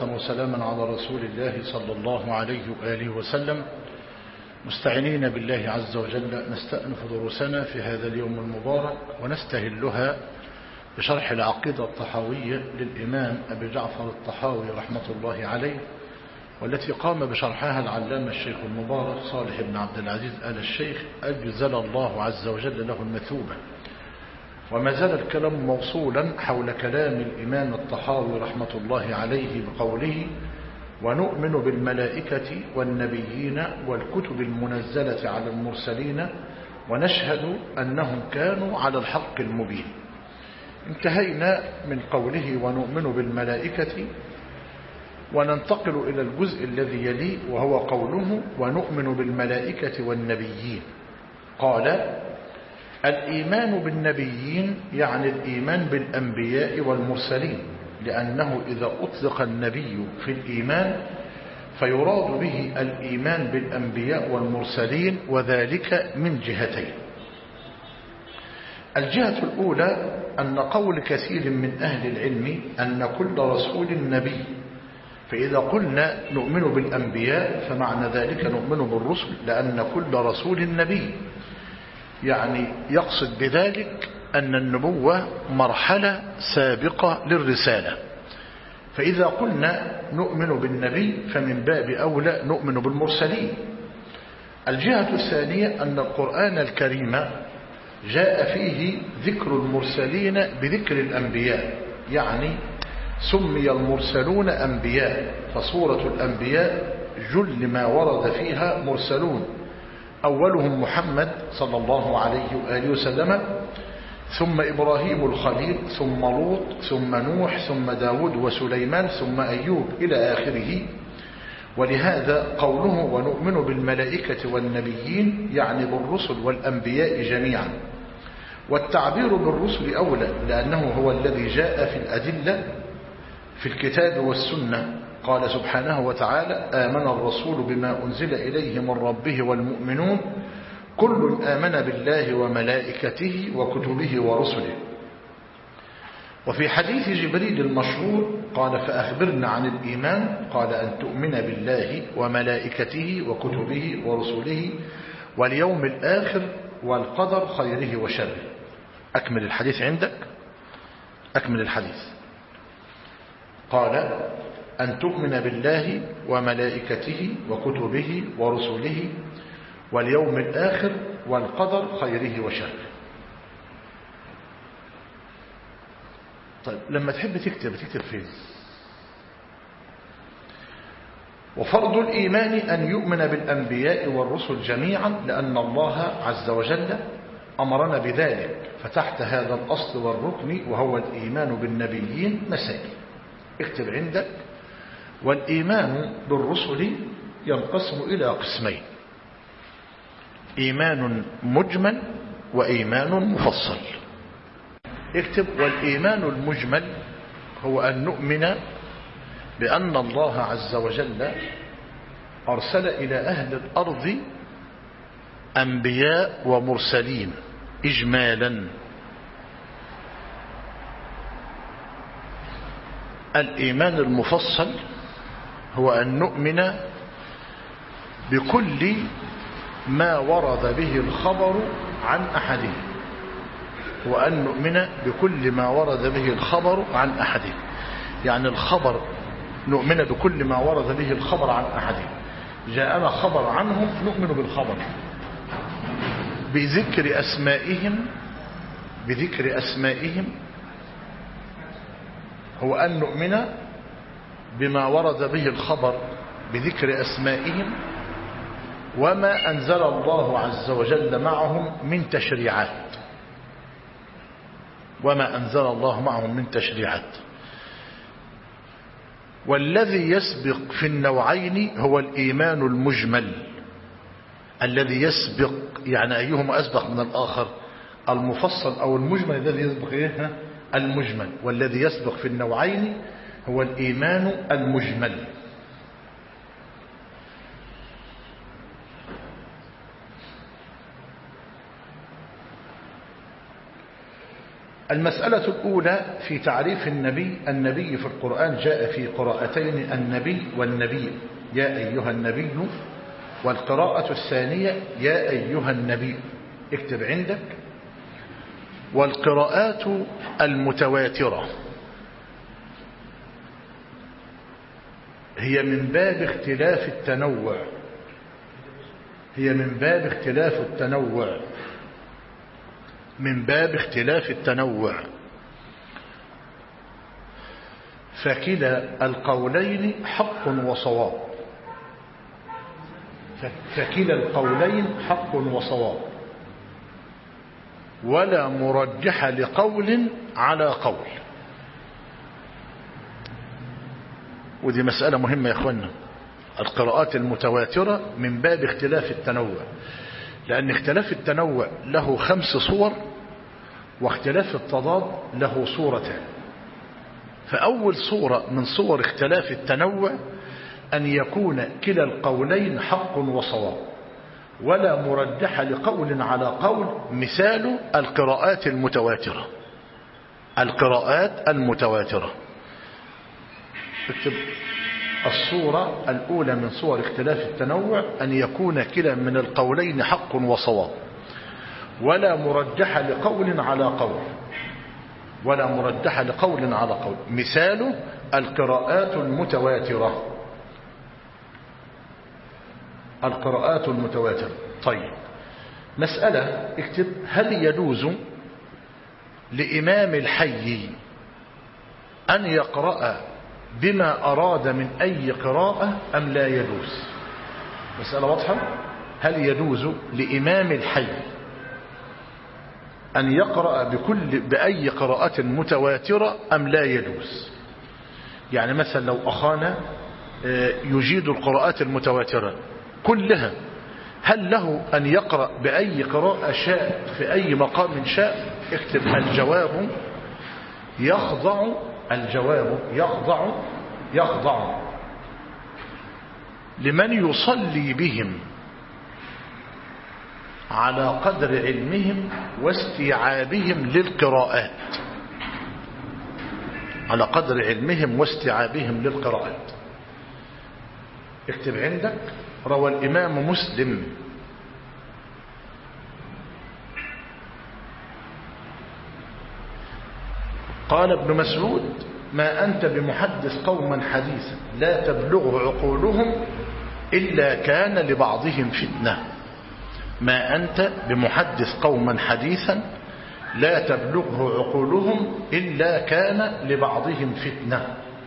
صلاة وسلاما على رسول الله صلى الله عليه وآله وسلم، مستعينين بالله عز وجل نستأنف دروسنا في هذا اليوم المبارك ونستهلها بشرح العقيدة الطحاوية للإمام أبي جعفر الطحاوي رحمة الله عليه، والتي قام بشرحها العلامة الشيخ المبارك صالح بن عبد العزيز آل الشيخ أجزل الله عز وجل له المثوبة. وما زال الكلام موصولا حول كلام الإمام الطحاوي رحمة الله عليه بقوله: ونؤمن بالملائكة والنبيين والكتب المنزلة على المرسلين ونشهد أنهم كانوا على الحق المبين. انتهينا من قوله ونؤمن بالملائكة، وننتقل إلى الجزء الذي يليه وهو قوله ونؤمن بالملائكة والنبيين. قال: الإيمان بالنبيين يعني الإيمان بالأنبياء والمرسلين، لأنه إذا أطلق النبي في الإيمان فيراد به الإيمان بالأنبياء والمرسلين، وذلك من جهتين. الجهة الأولى أن قول كثير من أهل العلم أن كل رسول نبي، فإذا قلنا نؤمن بالأنبياء فمعنى ذلك نؤمن بالرسل، لأن كل رسول نبي، يعني يقصد بذلك أن النبوة مرحلة سابقة للرسالة. فإذا قلنا نؤمن بالنبي فمن باب أولى نؤمن بالمرسلين. الجهة الثانية أن القرآن الكريم جاء فيه ذكر المرسلين بذكر الأنبياء، يعني سمي المرسلون أنبياء، فسورة الأنبياء جل ما ورد فيها مرسلون، أولهم محمد صلى الله عليه وآله وسلم، ثم إبراهيم الخليل، ثم لوط، ثم نوح، ثم داود وسليمان، ثم أيوب إلى آخره. ولهذا قوله ونؤمن بالملائكة والنبيين يعني بالرسل والأنبياء جميعا. والتعبير بالرسل أولى، لأنه هو الذي جاء في الأدلة في الكتاب والسنة. قال سبحانه وتعالى: آمن الرسول بما أنزل إليه من ربه والمؤمنون كل آمن بالله وملائكته وكتبه ورسله. وفي حديث جبريل المشهور قال: فأخبرنا عن الإيمان، قال: أن تؤمن بالله وملائكته وكتبه ورسله واليوم الآخر والقدر خيره وشره. أكمل الحديث عندك، أكمل الحديث. قال: أن تؤمن بالله وملائكته وكتبه ورسله واليوم الآخر والقدر خيره وشره. طيب لما تحب تكتب فين؟ وفرض الإيمان أن يؤمن بالأنبياء والرسل جميعا، لأن الله عز وجل أمرنا بذلك. فتحت هذا الأصل والركن وهو الإيمان بالنبيين مسائل. اكتب عندك: والإيمان بالرسل ينقسم إلى قسمين: إيمان مجمل وإيمان مفصل. اكتب: والإيمان المجمل هو أن نؤمن بأن الله عز وجل أرسل إلى أهل الأرض أنبياء ومرسلين إجمالا. الإيمان المفصل هو أن نؤمن بكل ما ورد به الخبر عن أحدهم، وأن نؤمن بكل ما ورد به الخبر عن أحدهم. يعني الخبر نؤمن بكل ما ورد به الخبر عن أحدهم. جاءنا خبر عنهم نؤمن بالخبر بذكر أسمائهم، هو أن نؤمن بما ورد به الخبر بذكر أسمائهم وما أنزل الله عز وجل معهم من تشريعات، وما أنزل الله معهم من تشريعات. والذي يسبق في النوعين هو الإيمان المجمل، الذي يسبق يعني أيهما أسبق من الآخر، المفصل أو المجمل؟ الذي يسبق إيه؟ المجمل. والذي يسبق في النوعين هو الإيمان المجمل. المسألة الأولى في تعريف النبي. النبي في القرآن جاء في قراءتين، النبي والنبي، يا أيها النبي، والقراءة الثانية يا أيها النبي. اكتب عندك. والقراءات المتواترة هي من باب اختلاف التنوع، هي من باب اختلاف التنوع، من باب اختلاف التنوع. فكلا القولين حق وصواب، فكلا القولين حق وصواب، ولا مرجح لقول على قول. ودي مسألة مهمة يا اخوانا. القراءات المتواترة من باب اختلاف التنوع، لأن اختلاف التنوع له 5 صور، واختلاف التضاد له صورتان. فأول صورة من صور اختلاف التنوع أن يكون كلا القولين حق وصواب، ولا مرجح لقول على قول. مثال القراءات المتواترة، القراءات المتواترة. اكتب الصورة الأولى من صور اختلاف التنوع أن يكون كلا من القولين حق وصواب، ولا مرجح لقول على قول، ولا مرجح لقول على قول. مثال القراءات المتواترة، القراءات المتواترة. طيب مسألة، اكتب: هل يجوز لإمام الحي أن يقرأ بما أراد من أي قراءة أم لا يجوز؟ مسألة واضحة. هل يجوز لإمام الحي أن يقرأ بأي قراءة متواترة أم لا يجوز؟ يعني مثلا لو أخانا يجيد القراءات المتواترة كلها، هل له أن يقرأ بأي قراءة شاء في أي مقام شاء؟ اكتب: الجواب يخضع، الجواب يخضع لمن يصلي بهم على قدر علمهم واستيعابهم للقراءات، على قدر علمهم واستيعابهم للقراءات. اكتب عندك: روى الإمام مسلم قال ابن مسعود: ما أنت بمحدث قوما حديثا لا تبلغ عقولهم إلا كان لبعضهم فتنة. ما أنت بمحدث قوما حديثا لا تبلغه عقولهم إلا كان لبعضهم فتنة،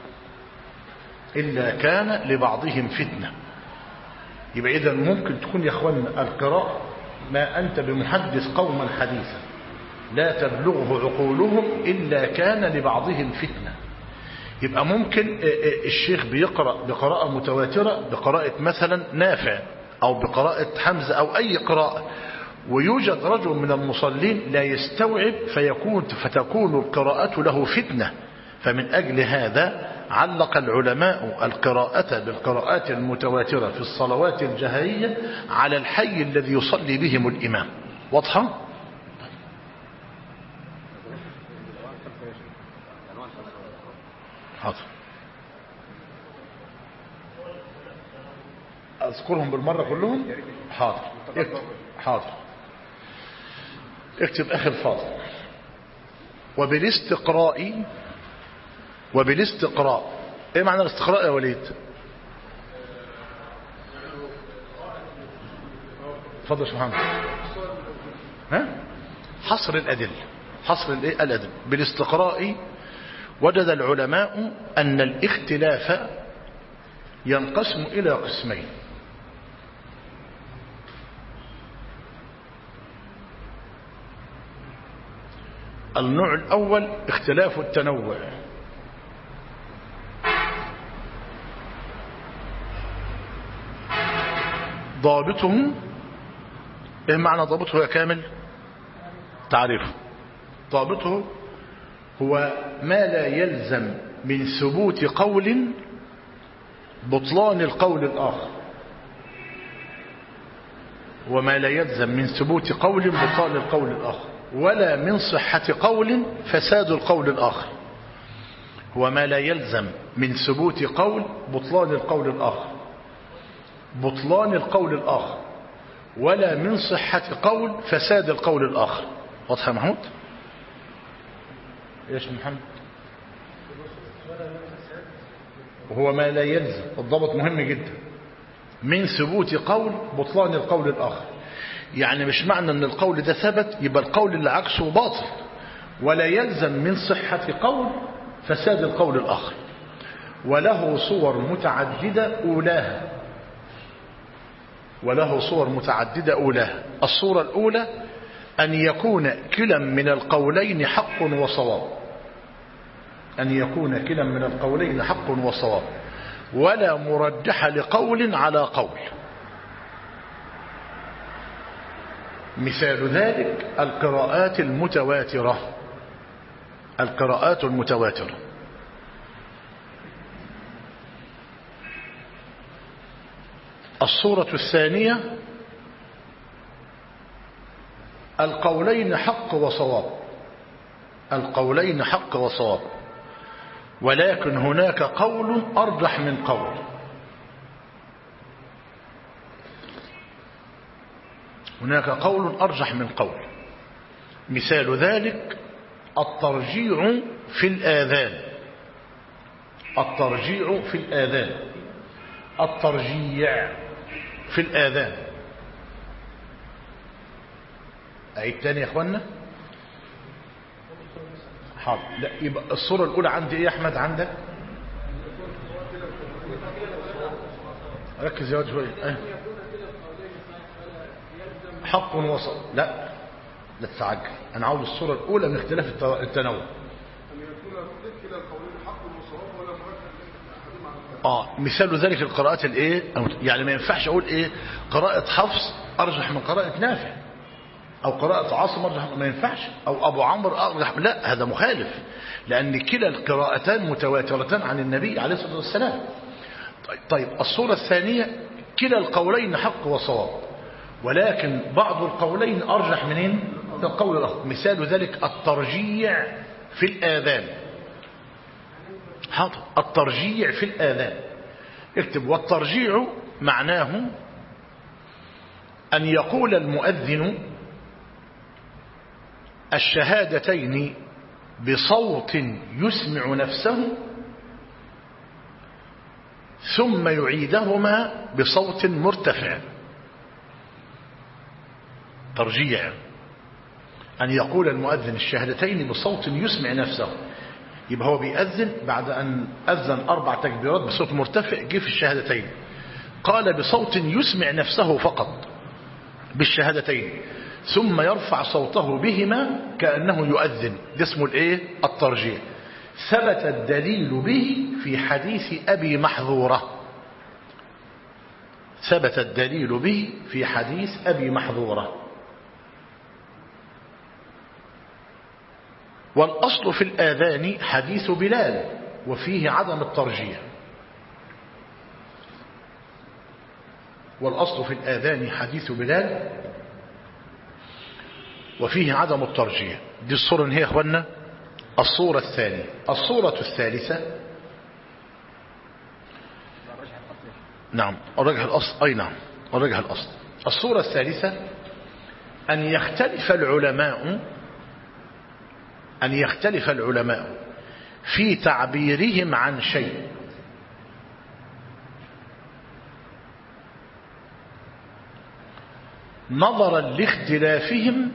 إلا كان لبعضهم فتنة. يبقى إذن ممكن تكون يا أخوانا القراءة: ما أنت بمحدث قوما حديثا لا تبلغه عقولهم إلا كان لبعضهم فتنة. يبقى ممكن الشيخ بيقرأ بقراءة متواترة، بقراءة مثلا نافع أو بقراءة حمزة أو أي قراءة، ويوجد رجل من المصلين لا يستوعب فتكون القراءة له فتنة. فمن أجل هذا علق العلماء القراءة بالقراءات المتواترة في الصلوات الجهرية على الحي الذي يصلي بهم الإمام. واضحة؟ حاضر، أذكرهم بالمرة كلهم. حاضر، اكتب. حاضر، اكتب أخي الفاضل: وبالاستقراء. ايه معنى الاستقراء يا وليد؟ اتفضل يا محمد. ها؟ حصر الأدلة، حصر الأدلة. بالاستقراء وجد العلماء أن الاختلاف ينقسم إلى قسمين: النوع الأول اختلاف التنوع، ضابطه ايه معنى ضابطه يا كامل؟ تعريفه: ضابطه هو ما لا يلزم من ثبوت قول بطلان القول الآخر، وما لا يلزم من ثبوت قول بطلان القول الآخر. ولا من صحة قول فساد القول الآخر. وما لا يلزم من ثبوت قول بطلان القول الآخر، بطلان القول الآخر، ولا من صحة قول فساد القول الآخر. واضح يا محمود؟ ايش محمد؟ وهو ما لا يلزم، الضبط مهم جدا، من ثبوت قول بطلان القول الآخر. يعني مش معنى ان القول ده ثبت يبقى القول اللي عكسه باطل، ولا يلزم من صحة قول فساد القول الآخر. وله صور متعددة أولاها، وله صور متعددة أولاها. الصورة الأولى أن يكون كلا من القولين حق وصواب، أن يكون كلا من القولين حق وصواب، ولا مرجح لقول على قول. مثال ذلك القراءات المتواترة، القراءات المتواترة. الصورة الثانية القولين حق وصواب، القولين حق وصواب، ولكن هناك قول أرجح من قول. هناك قول أرجح من قول. مثال ذلك الترجيع في الآذان، الترجيع في الآذان، الترجيع في الآذان. أعيد تاني يا أخوانا. حاضر. لا يبقى الصورة الأولى عندي إيه يا أحمد؟ عندك ركز يا واد شوية. حق وصل. لا لا تتعجل، أنا عاوز الصورة الأولى من اختلاف التنوع. مثال ذلك القراءات الايه، يعني ما ينفعش اقول ايه قراءة حفص ارجح من قراءة نافع، او قراءة عاصم ارجح، ما ينفعش، او ابو عمرو ارجح، لا هذا مخالف، لان كلا القراءتان متواترتان عن النبي عليه الصلاة والسلام. طيب الصورة الثانية كلا القولين حق وصواب، ولكن بعض القولين ارجح منين؟ من القول الاخر. مثال ذلك الترجيع في الآذان. حاضر. الترجيع في الآذان اكتب. والترجيع معناه أن يقول المؤذن الشهادتين بصوت يسمع نفسه ثم يعيدهما بصوت مرتفع. ترجيع أن يقول المؤذن الشهادتين بصوت يسمع نفسه، يبقى هو بيأذن بعد أن أذن 4 تكبيرات بصوت مرتفع، جه في الشهادتين قال بصوت يسمع نفسه فقط بالشهادتين، ثم يرفع صوته بهما كأنه يؤذن. ده اسمه الايه؟ الترجيع. ثبت الدليل به في حديث أبي محذورة، ثبت الدليل به في حديث أبي محذورة. والأصل في الآذان حديث بلال وفيه عدم الترجيح. والأصل في الآذان حديث بلال وفيه عدم الترجيح. دي الصورة هي يا أخوانا الصورة الثانية. الصورة الثالثة نعم الرجح الأصل. أي نعم الرجح الأصل. الصورة الثالثة أن يختلف العلماء، أن يختلف العلماء في تعبيرهم عن شيء نظرا لاختلافهم،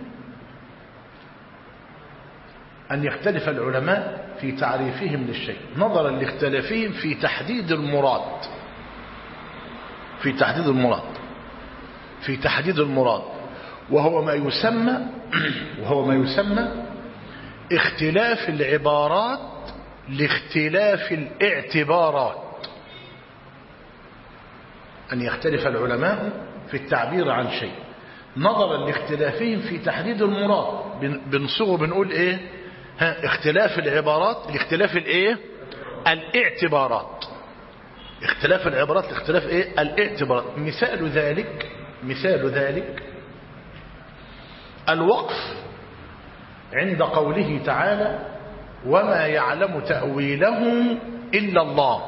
أن يختلف العلماء في تعريفهم للشيء نظرا لاختلافهم في تحديد المراد، في تحديد المراد، في تحديد المراد، وهو ما يسمى اختلاف العبارات لاختلاف الاعتبارات. أن يختلف العلماء في التعبير عن شيء نظرا لاختلافهم في تحديد المراد. بنصوغ بنقول ايه؟ اختلاف العبارات لاختلاف الايه؟ الاعتبارات. اختلاف العبارات لاختلاف ايه؟ الاعتبارات. مثال ذلك الوقف عند قوله تعالى وما يعلم تأويله إلا الله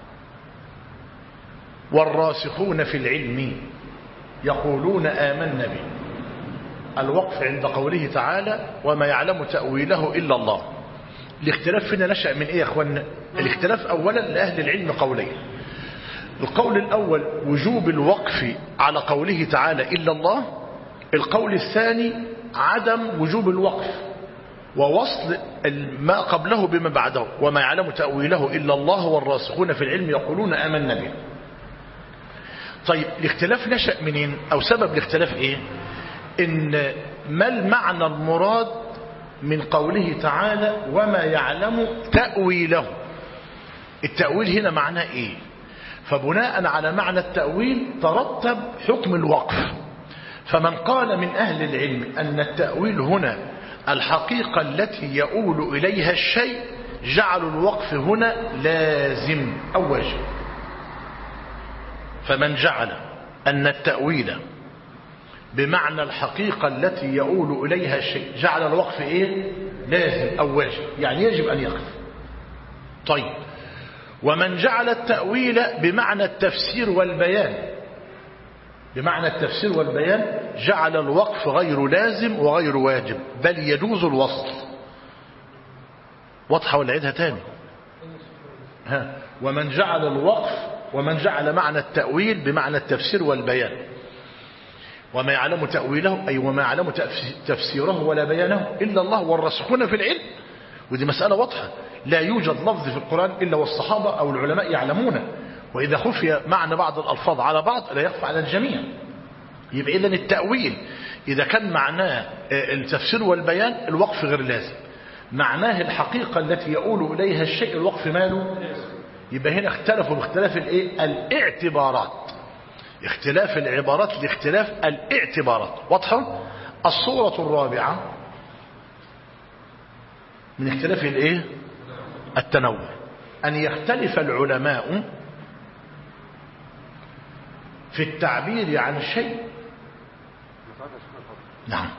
والراسخون في العلم يقولون آمنا به. الوقف عند قوله تعالى وما يعلم تأويله إلا الله. الاختلاف فينا نشأ من إيه يا أخوانا؟ الاختلاف أولا لأهل العلم قولين. القول الأول وجوب الوقف على قوله تعالى إلا الله. القول الثاني عدم وجوب الوقف ووصل ما قبله بما بعده وما يعلم تأويله إلا الله والراسخون في العلم يقولون آمنا به. طيب الاختلاف نشأ منين أو سبب الاختلاف إيه؟ إن ما المعنى المراد من قوله تعالى وما يعلم تأويله؟ التأويل هنا معناه إيه؟ فبناء على معنى التأويل ترتب حكم الوقف. فمن قال من أهل العلم أن التأويل هنا الحقيقة التي يؤول إليها الشيء جعلوا الوقف هنا لازم أو واجب. فمن جعل أن التأويل بمعنى الحقيقة التي يؤول إليها الشيء جعل الوقف إيه؟ لازم أو واجب، يعني يجب أن يقف. طيب ومن جعل التأويل بمعنى التفسير والبيان بمعنى التفسير والبيان جعل الوقف غير لازم وغير واجب بل يجوز الوصل. واضحة ولا عيدها تاني؟ ومن جعل الوقف ومن جعل معنى التأويل بمعنى التفسير والبيان وما يعلم تأويله أي وما يعلم تفسيره ولا بيانه إلا الله والراسخون في العلم. ودي مسألة واضحة، لا يوجد لفظ في القرآن إلا والصحابة أو العلماء يعلمونه، وإذا خفي معنى بعض الألفاظ على بعض لا يخفى على الجميع. يبقى إذن التأويل إذا كان معناه التفسير والبيان الوقف غير لازم، معناه الحقيقة التي يؤول إليها الشيء الوقف ماله. يبقى هنا اختلفوا باختلاف الاعتبارات، اختلاف العبارات لاختلاف الاعتبارات. واضحة؟ الصورة الرابعة من اختلاف التنوع أن يختلف العلماء في التعبير عن الشيء. نعم.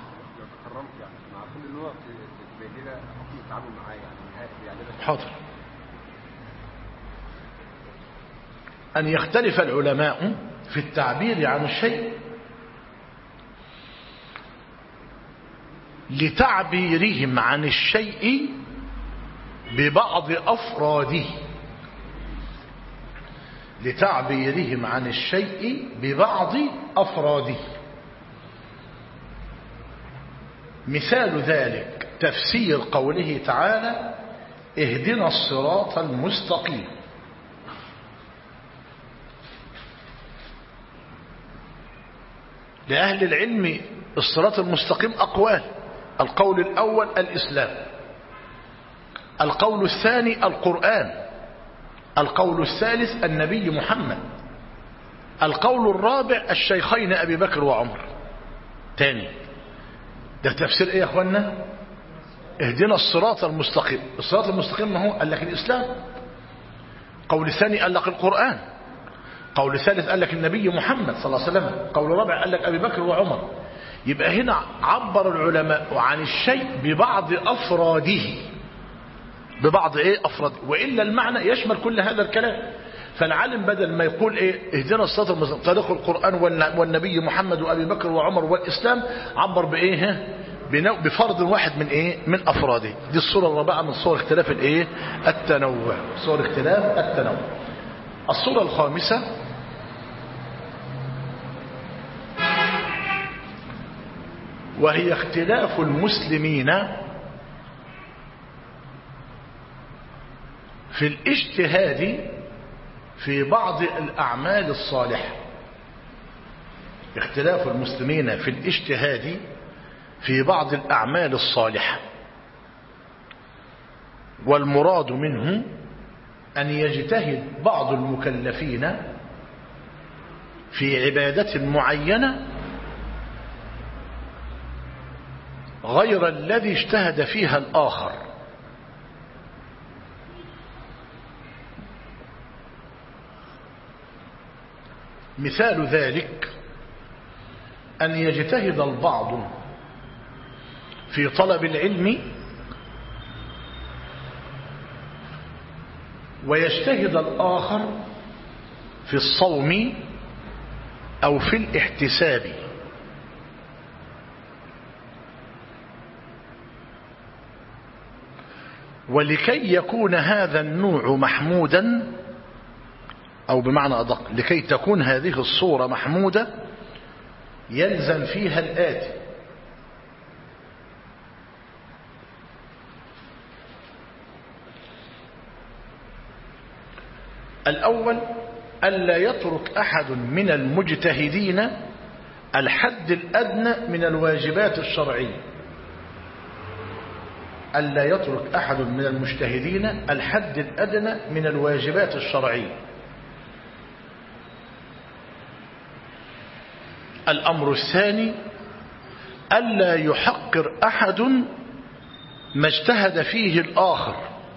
حاضر. أن يختلف العلماء في التعبير عن الشيء لتعبيرهم عن الشيء ببعض أفراده لتعبيرهم عن الشيء ببعض أفراده. مثال ذلك تفسير قوله تعالى اهدنا الصراط المستقيم. لأهل العلم الصراط المستقيم أقوال. القول الأول الإسلام، القول الثاني القرآن، القول الثالث النبي محمد، القول الرابع الشيخين أبي بكر وعمر. تاني ده تفسير ايه يا اخوانا؟ اهدنا الصراط المستقيم. الصراط المستقيم ما هو؟ قال لك الإسلام. قول ثاني قال لك القرآن. قول ثالث قال لك النبي محمد صلى الله عليه وسلم. قول رابع قال لك أبي بكر وعمر. يبقى هنا عبر العلماء عن الشيء ببعض أفراده ببعض أفراده، وإلا المعنى يشمل كل هذا الكلام. فالعالم بدل ما يقول اهدنا الصراط المستقيم طريق القرآن والنبي محمد وأبي بكر وعمر والإسلام، عبر بفرض واحد من أفراده. دي الصورة الرابعة من صور اختلاف التنوع، صور اختلاف التنوع. الصورة الخامسة وهي اختلاف المسلمين في الاجتهاد في بعض الأعمال الصالحة. اختلاف المسلمين في الاجتهاد في بعض الأعمال الصالحة، والمراد منه أن يجتهد بعض المكلفين في عبادة معينة غير الذي اجتهد فيها الآخر. مثال ذلك أن يجتهد البعض في طلب العلم ويجتهد الآخر في الصوم أو في الاحتساب، ولكي يكون هذا النوع محمودا، أو بمعنى أدق لكي تكون هذه الصورة محمودة، يلزم فيها الآتي: الأول ألا يترك أحد من المجتهدين الحد الأدنى من الواجبات الشرعية. ألا يترك أحد من المجتهدين الحد الأدنى من الواجبات الشرعية. الأمر الثاني ألا يحقر أحد ما اجتهد فيه الآخر.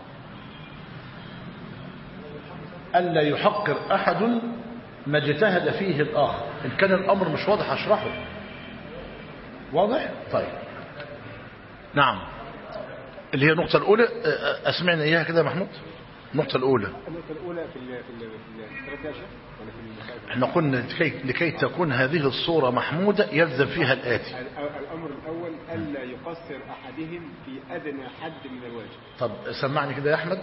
ألا يحقر أحد ما اجتهد فيه الآخر. إن كان الأمر مش واضح أشرحه. واضح؟ طيب نعم. اللي هي النقطة الأولى أسمعنا إياها كده يا محمود. النقطة الأولى احنا قلنا لكي تكون هذه الصورة محمودة يلزم فيها الآتي: الأمر الأول ألا يقصر أحدهم في أدنى حد من الواجب. طب سمعني كده يا أحمد.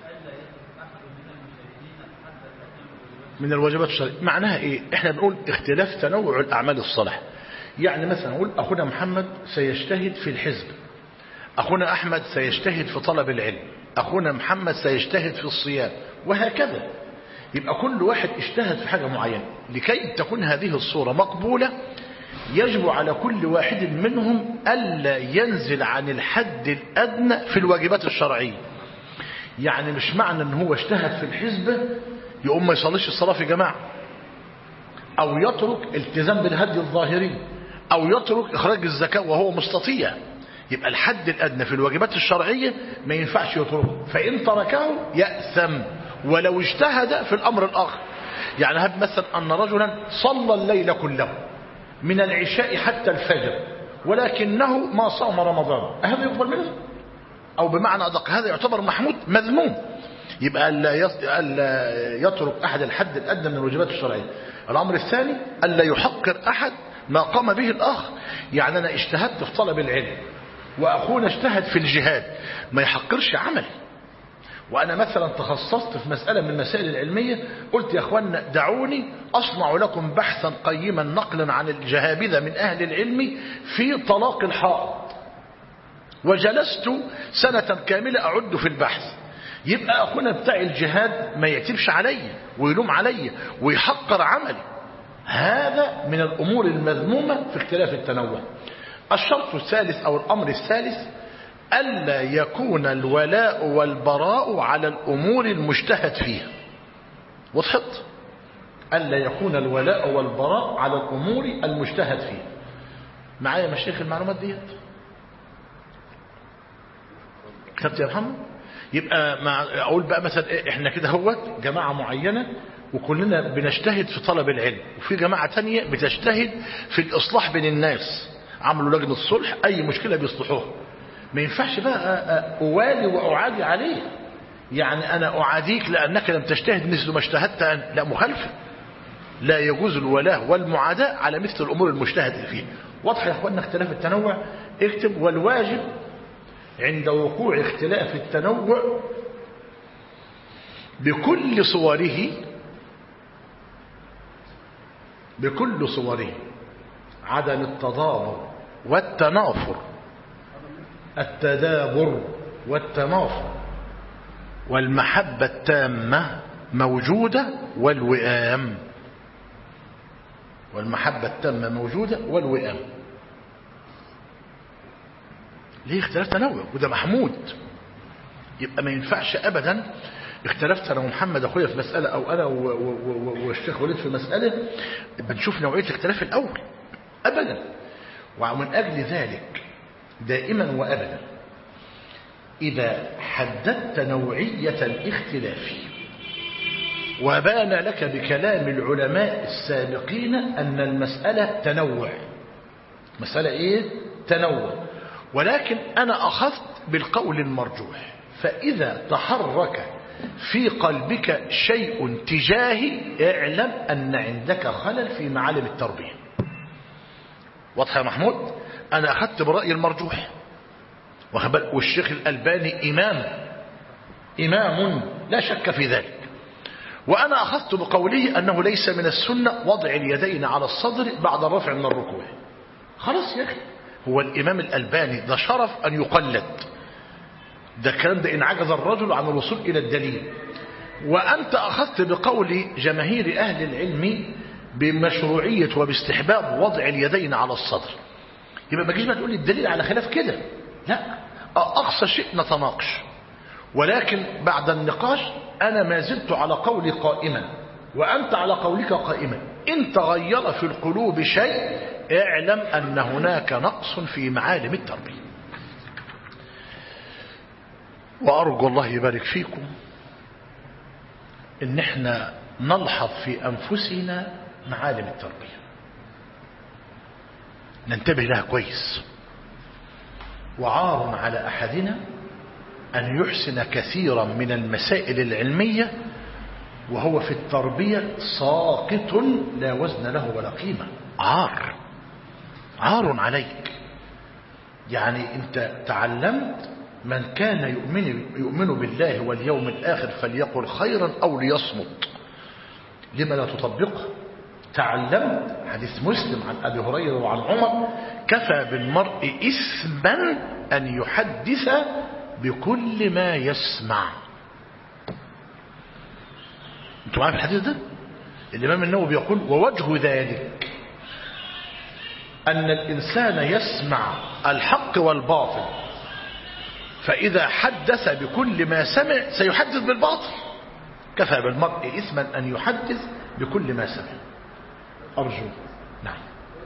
من الواجبات الشرعية معناها إيه؟ احنا بنقول اختلاف تنوع الأعمال الصالحة. يعني مثلا نقول أخونا محمد سيجتهد في الحزب، أخونا أحمد سيجتهد في طلب العلم، أخونا محمد سيجتهد في الصيام، وهكذا. يبقى كل واحد اجتهد في حاجة معينة. لكي تكون هذه الصورة مقبولة يجب على كل واحد منهم ألا ينزل عن الحد الأدنى في الواجبات الشرعية. يعني مش معنى أنه هو اجتهد في الحزب يقوم ما يصليش الصلاة في جماعة، أو يترك التزام بالهدي الظاهري، أو يترك إخراج الزكاة وهو مستطيع. يبقى الحد الأدنى في الواجبات الشرعية ما ينفعش يتركه، فإن تركه يأثم ولو اجتهد في الأمر الآخر. يعني هب مثلا أن رجلا صلى الليل كله من العشاء حتى الفجر ولكنه ما صام رمضان، هذا يقبل منه؟ أو بمعنى أدق هذا يعتبر محمود مذموم. يبقى ألا يترك أحد الحد الأدنى من الواجبات الشرعية. الأمر الثاني ألا يحقر أحد ما قام به الآخر. يعني أنا اجتهدت في طلب العلم وأخونا اجتهد في الجهاد، ما يحقرش عملي. وأنا مثلا تخصصت في مسألة من المسائل العلمية، قلت يا أخوانا دعوني أصنع لكم بحثا قيما نقلا عن الجهابذة من أهل العلم في طلاق الحائض، وجلست سنة كاملة أعد في البحث. يبقى أخونا بتاع الجهاد ما يعتبش علي ويلوم علي ويحقر عملي. هذا من الأمور المذمومة في اختلاف التنوع. الشرط الثالث أو الأمر الثالث ألا يكون الولاء والبراء على الأمور المجتهد فيها. وضحت؟ ألا يكون الولاء والبراء على الأمور المجتهد فيها. معايا مشايخ المعلومات ديت؟ كتبت يا محمد؟ يبقى أقول بقى مثلا احنا كده هوت جماعة معينة وكلنا بنجتهد في طلب العلم، وفي جماعة تانية بتجتهد في الإصلاح بين الناس، عملوا لجنة الصلح أي مشكلة بيصلحوها. ما ينفعش بقى أوالي وأعادي عليه. يعني أنا أعاديك لأنك لم تجتهد مثل ما اجتهدت أنا، لا، مخالفة. لا يجوز الولاء والمعاداة على مثل الأمور المجتهد فيها. واضح يا أخواننا اختلاف التنوع؟ اكتب: والواجب عند وقوع اختلاف التنوع بكل صوره عدم التضابر والتنافر، التدابر والتنافر، والمحبة التامة موجودة والوئام. والمحبة التامة موجودة والوئام. ليه اختلاف تنوع؟ وده محمود. يبقى ما ينفعش أبدا اختلفت أنا ومحمد أخويا في مسألة، أو أنا والشيخ وليد في مسألة، بنشوف نوعية الاختلاف الأول أبدا. ومن أجل ذلك دائما وأبدا إذا حددت نوعية الاختلاف وبان لك بكلام العلماء السابقين أن المسألة تنوع، مسألة إيه؟ تنوع، ولكن أنا أخذت بالقول المرجوح. فإذا تحرك في قلبك شيء تجاهي اعلم أن عندك خلل في معالم التربية. واضح يا محمود؟ أنا أخذت برأي المرجوح، والشيخ الألباني إمام لا شك في ذلك. وأنا أخذت بقوله أنه ليس من السنة وضع اليدين على الصدر بعد الرفع من الركوع. خلاص يا أخي، هو الإمام الألباني ده شرف أن يقلد، ده الكلام ده إن عجز الرجل عن الوصول إلى الدليل. وأنت أخذت بقول جماهير أهل العلم بمشروعية وباستحباب وضع اليدين على الصدر. يبقى ما تجيش ما تقول لي الدليل على خلاف كده، لا، أقصى شيء نتناقش، ولكن بعد النقاش أنا ما زلت على قولي قائما وأنت على قولك قائما. إن تغير في القلوب شيء اعلم أن هناك نقص في معالم التربية. وأرجو الله يبارك فيكم إن احنا نلحظ في أنفسنا معالم التربية، ننتبه لها كويس. وعار على أحدنا أن يحسن كثيرا من المسائل العلمية وهو في التربية ساقط لا وزن له ولا قيمة. عار عليك. يعني أنت تعلمت من كان يؤمن بالله واليوم الآخر فليقل خيرا أو ليصمت. لما لا تطبقه؟ تعلمت حديث مسلم عن أبي هريرة وعن عمر: كفى بالمرء إثما أن يحدث بكل ما يسمع. انتوا معايا في الحديث ده؟ الإمام النووي يقول: ووجه ذلك أن الإنسان يسمع الحق والباطل، فإذا حدث بكل ما سمع سيحدث بالباطل. كفى بالمرء إثما أن يحدث بكل ما سمع. أرجو. نعم،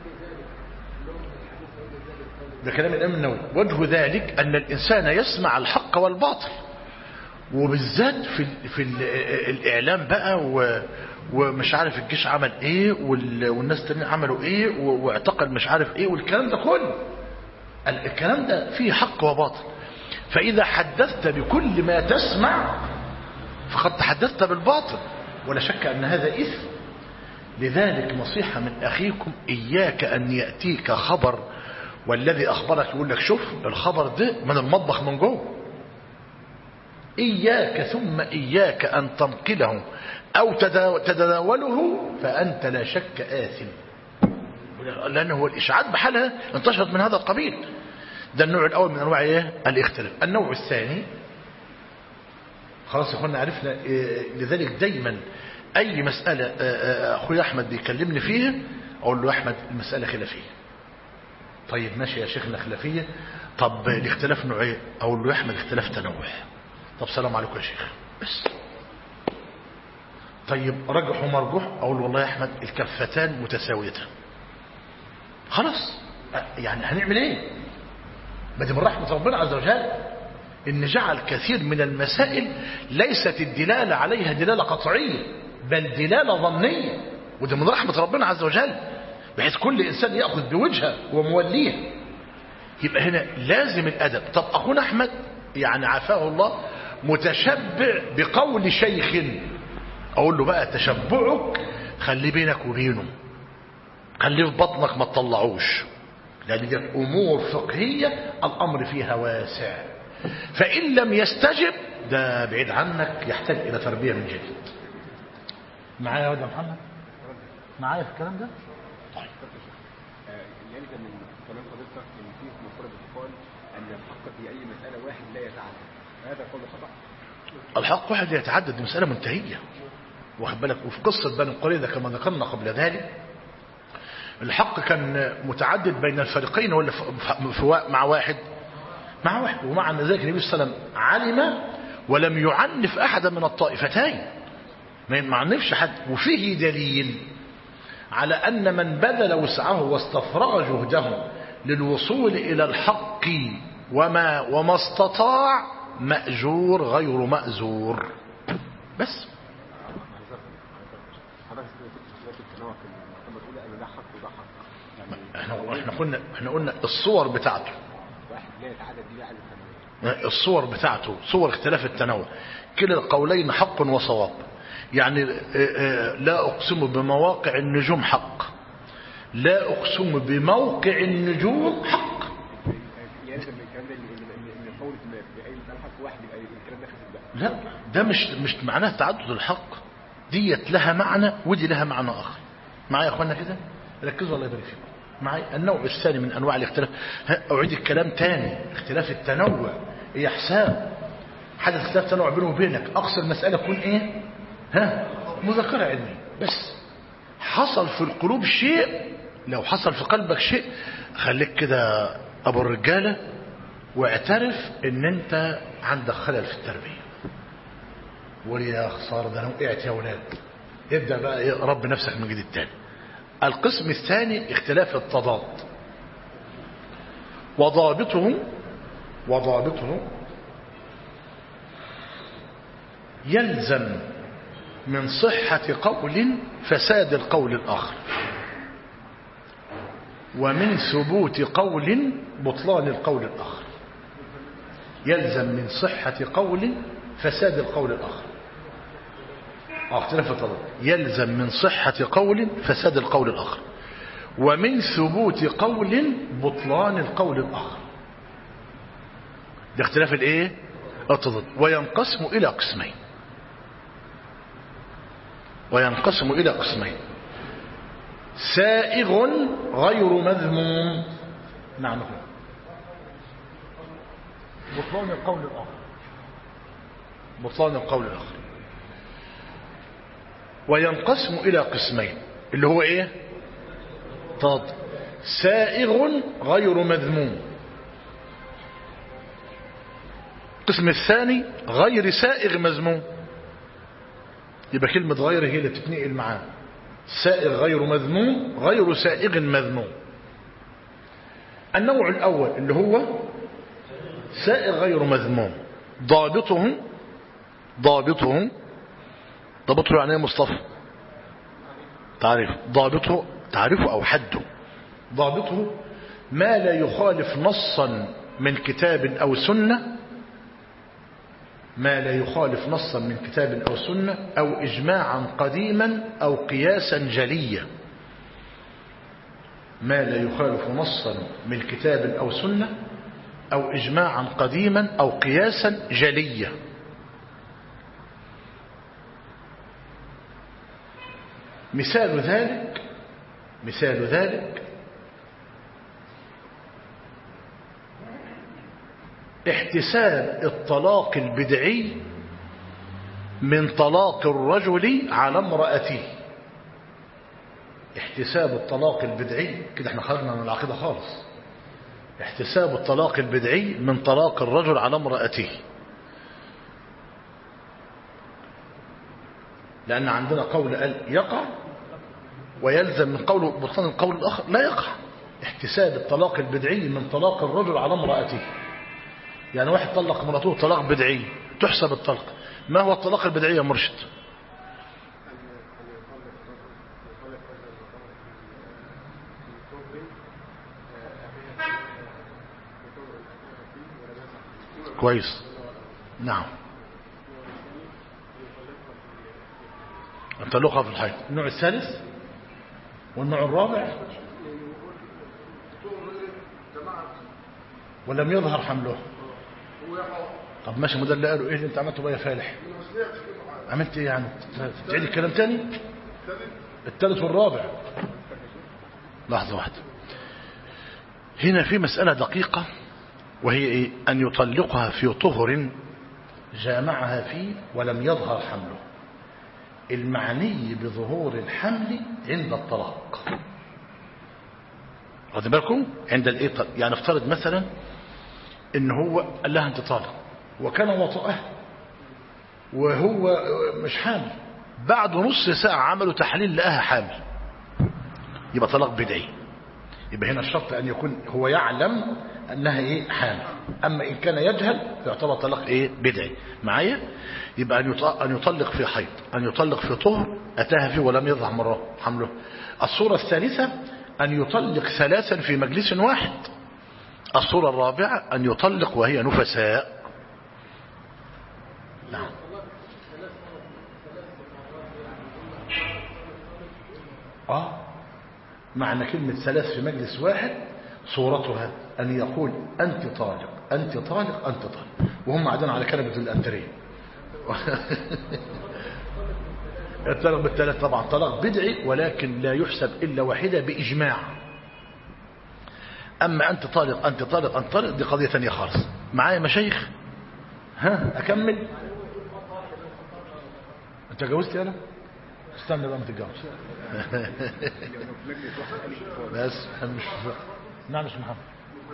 ده كلام الإمام النووي. وجه ذلك أن الإنسان يسمع الحق والباطل، وبالذات في الإعلام بقى، ومش عارف الجيش عمل إيه والناس التانيين عملوا إيه واعتقل مش عارف إيه والكلام ده كله. الكلام ده فيه حق وباطل. فإذا حدثت بكل ما تسمع فقد تحدثت بالباطل، ولا شك أن هذا إثم. لذلك نصيحة من أخيكم: إياك أن يأتيك خبر والذي أخبرك يقول لك شوف الخبر ده من المطبخ من جوه. إياك ثم إياك أن تنقله أو تتداوله، فأنت لا شك آثم، لأنه هو الإشاعات بحالها انتشرت من هذا القبيل. ده النوع الأول من أنواع الاختلاف. النوع الثاني، خلاص يا اخوانا عرفنا. لذلك دايما أي مسألة أخوي أحمد بيكلمني فيها أقول له: أحمد المسألة خلافية. طيب ماشي يا شيخنا خلافية. طب الاختلاف نوعين؟ أقول له: يا أحمد اختلاف تنوع. طب سلام عليكم يا شيخ بس. طيب رجح ومرجوح؟ أقول له: والله يا أحمد الكفتان متساويتان. خلاص، يعني هنعمل ايه؟ ما دي من رحمة ربنا عز وجل إن جعل كثير من المسائل ليست الدلالة عليها دلالة قطعية بل دلالة ظنية، وده من رحمة ربنا عز وجل، بحيث كل إنسان يأخذ بوجهه وموليه. يبقى هنا لازم الأدب. طب أخونا أحمد يعني عافاه الله متشبع بقول شيخ، أقول له: بقى تشبعك خلي بينك وبينه، خليه في بطنك ما تطلعوش، لأن دي أمور فقهية الأمر فيها واسع. فإن لم يستجب ده بعيد عنك، يحتاج إلى تربية من جديد. معايا يا ولد محمد؟ معايا في الكلام ده؟ طيب. يلزم من كلام حضرتك ان في مفرد يقال ان الحق في اي مساله واحد لا يتعدد، هذا قول خطا. الحق واحد يتعدد، دي مسألة منتهية، واخد بالك. وفي قصة بني قريظة كما ذكرنا قبل ذلك الحق كان متعدد بين الفريقين ولا مع واحد، ومع أن ذلك النبي صلى الله عليه وسلم علم ولم يعنف أحدا من الطائفتين، ما يعنفش حد. وفيه دليل على أن من بذل وسعه واستفرغ جهده للوصول إلى الحق وما استطاع مأجور غير مأزور. بس احنا قلنا الصور بتاعته. لا يتعدد دي لا عدد ثانوي. الصور بتاعته صور اختلاف التنوع. كلا القولين حق وصواب. يعني لا أقسم بمواقع النجوم حق، لا أقسم بموقع النجوم حق. يعني الكلام ده اللي قول بأي حق واحد يبقى الكلام ده خفيف بقى. لا ده مش معناه تعدد الحق، ديت لها معنى ودي لها معنى آخر. معايا يا اخوانا كده؟ ركزوا الله يبارك فيكم معايا. النوع الثاني من أنواع الاختلاف، أعيد الكلام تاني، اختلاف التنوع هي حساب حدث اختلاف تنوع بينه وبينك. أقصى المسألة تكون إيه؟ مذكرة علمي. بس حصل في القلوب شيء، لو حصل في قلبك شيء خليك كده أبو الرجالة واعترف إن أنت عندك خلل في التربية. وقول يا خسارة ده أنا وقعت يا ولاد. ابدأ بقى رب نفسك من جديد تاني. القسم الثاني اختلاف التضاد. وضابطه يلزم من صحة قول فساد القول الآخر، ومن ثبوت قول بطلان القول الآخر. يلزم من صحة قول فساد القول الآخر. اختلاف التضاد. يلزم من صحة قول فساد القول الآخر، ومن ثبوت قول بطلان القول الآخر. ده اختلاف الايه؟ التضاد. وينقسم إلى قسمين. سائغ غير مذموم. نعم. بطلان القول الآخر. وينقسم إلى قسمين اللي هو ايه؟ تضاد. سائغ غير مذموم. القسم الثاني غير سائغ مذموم. يبقى كلمة غير هي اللي بتتنقل معاه. سائغ غير مذموم، غير سائغ مذموم. النوع الأول اللي هو سائغ غير مذموم، ضابطه يعني ايه مصطفى؟ تعريفه أو حده. ضابطه ما لا يخالف نصا من كتاب أو سنة، أو إجماعا قديما أو قياسا جليا. ما لا يخالف نصا من كتاب أو سنة أو إجماعا قديما أو قياسا جليا. مثال ذلك احتساب الطلاق البدعي من طلاق الرجل على امرأته. احتساب الطلاق البدعي كده احنا خرجنا من العقيدة خالص. احتساب الطلاق البدعي من طلاق الرجل على امرأته، لأن عندنا قول قال يقع، ويلزم من قوله بطلان القول الآخر لا يقع. احتساب الطلاق البدعي من طلاق الرجل على امرأته، يعني واحد طلق امرأته طلاق بدعي تحسب الطلق. ما هو الطلاق البدعي يا مرشد؟ كويس. نعم. الطلاق في الحيض. النوع الثالث والنوع الرابع ولم يظهر حمله. طب ماشي، ما ده اللي قالوا ايه اللي انت عملته بقى يا فالح؟ عملت ايه يعني؟ تعيد الكلام تاني. الثالث والرابع. لحظة واحدة. هنا في مسألة دقيقة، وهي ايه؟ ان يطلقها في طهر جامعها فيه ولم يظهر حمله. المعني بظهور الحمل عند الطلاق. واخد بالكم؟ عند الايه؟ يعني افترض مثلا ان هو قال لها انت طالق وكان وطئه وهو مش حامل، بعد نص ساعة عملوا تحليل لقاها حامل، يبقى طلاق بدعي. يبقى هنا الشرط ان يكون هو يعلم انها ايه؟ حامل. اما ان كان يجهل فيعتبر طلاق ايه؟ بدعي. معايا؟ يبقى ان يطلق في حيض، ان يطلق في طهر اتاها فيه ولم يظهر مرة حمله. الصورة الثالثة ان يطلق ثلاثا في مجلس واحد، الصورة الرابعة أن يطلق وهي نفساء. نعم. معنى كلمة ثلاث في مجلس واحد صورتها أن يقول أنت طالق أنت طالق أنت طالق، وهم قاعدين على كنبة الأنتريه. الطلاق بالثلاث طبعا طلاق بدعي، ولكن لا يحسب إلا واحدة بإجماع. أما أنت طالق أنت طالق أنت طالق دي قضية ثانية خالص. معايا مشايخ؟ ها أكمل. أنت جوزت أنا؟ استنى بقى ما تتجوز. بس مش نعم مش محمد.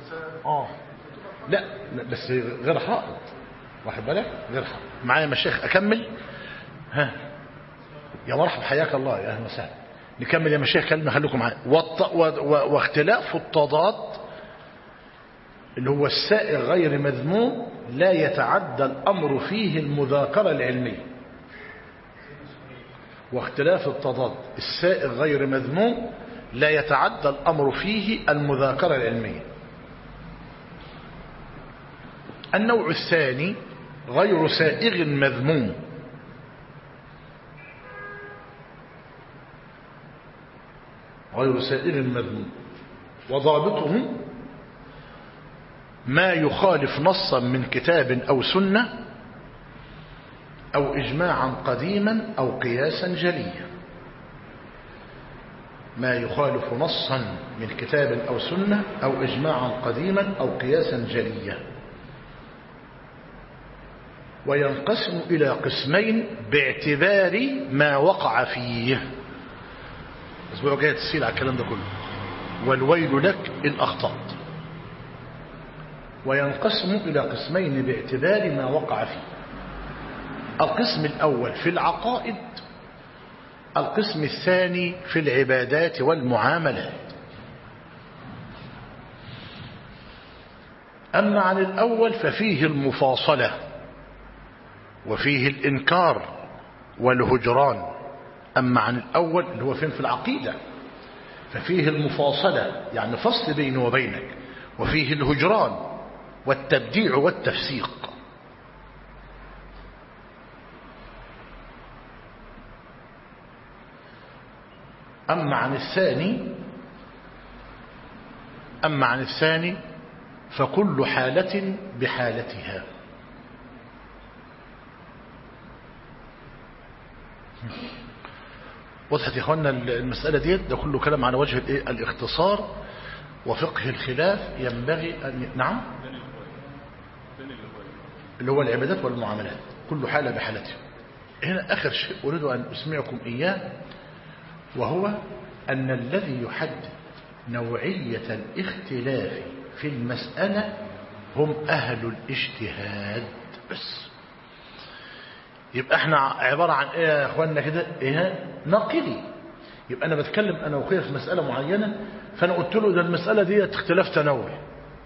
لا بس غير حائط، واخد بالك؟ غير حائط. معايا مشايخ أكمل؟ ها يا مرحبا حياك الله يا اهلا وسهلا. نكمل يا مشايخ كلمه خليكم معايا. واختلاف التضاد اللي هو السائغ غير مذموم لا يتعدى الامر فيه المذاكره العلميه. واختلاف التضاد السائغ غير مذموم لا يتعدى الامر فيه المذاكره العلميه. النوع الثاني غير سائغ مذموم، غير سائغ مذموم، وضابطه ما يخالف نصا من كتاب أو سنة أو إجماعا قديما أو قياسا جليا. ما يخالف نصا من كتاب أو سنة أو إجماعا قديما أو قياسا جليا. وينقسم إلى قسمين باعتبار ما وقع فيه. الأسبوع الجاي تسيل على الكلام ده كله. والويل لك إن أخطأت. وينقسم إلى قسمين باعتبار ما وقع فيه. القسم الأول في العقائد، القسم الثاني في العبادات والمعاملات. أما عن الأول ففيه المفاصلة وفيه الإنكار والهجران. أما عن الأول اللي هو فين في العقيدة ففيه المفاصلة يعني فصل بينه وبينك، وفيه الهجران والتبديع والتفسيق. أما عن الثاني فكل حالة بحالتها. وضحت يا اخوانا المسألة ديت؟ ده كله كلام على وجه الاختصار وفقه الخلاف ينبغي أن نعم اللي هو العبادات والمعاملات كل حالة بحالتها. هنا آخر شيء أريد أن أسمعكم إياه، وهو أن الذي يحدد نوعية الاختلاف في المسألة هم أهل الاجتهاد بس. يبقى احنا عبارة عن ايه يا اخواننا كده؟ ايه ناقلي. يبقى انا بتكلم انا واخويا في مسألة معينة، فانا قلت له ده المسألة دي اختلاف تنوع،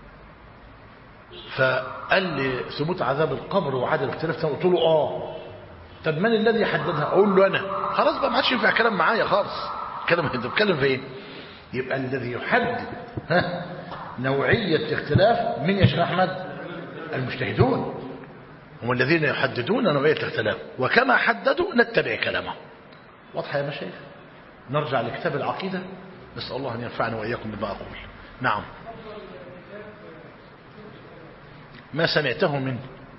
فقال لي ثبوت عذاب القبر وعدم اختلاف تنوع. قلت له طب من الذي يحددها؟ اقول له انا. خلاص بقى ما عادش ينفع كلام معايا خالص. كلام انت بتتكلم في ايه؟ يبقى الذي يحدد نوعية الاختلاف من يا شيخ احمد؟ المجتهدون هم الذين يحددون نوعية الاختلاف، وكما حددوا نتبع كلامه. واضحة يا مشايخ؟ نرجع لكتاب العقيدة. نسأل الله أن ينفعنا وإياكم بما أقول. نعم ما سمعته منه،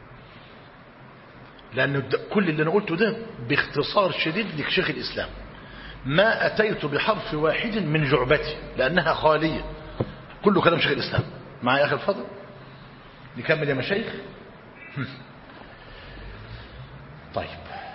لأن كل اللي أنا قلته ده باختصار شديد لشيخ الإسلام. ما أتيت بحرف واحد من جعبتي لأنها خالية، كله كلام شيخ الإسلام. معي أخي الفضل؟ نكمل يا مشايخ. طيب،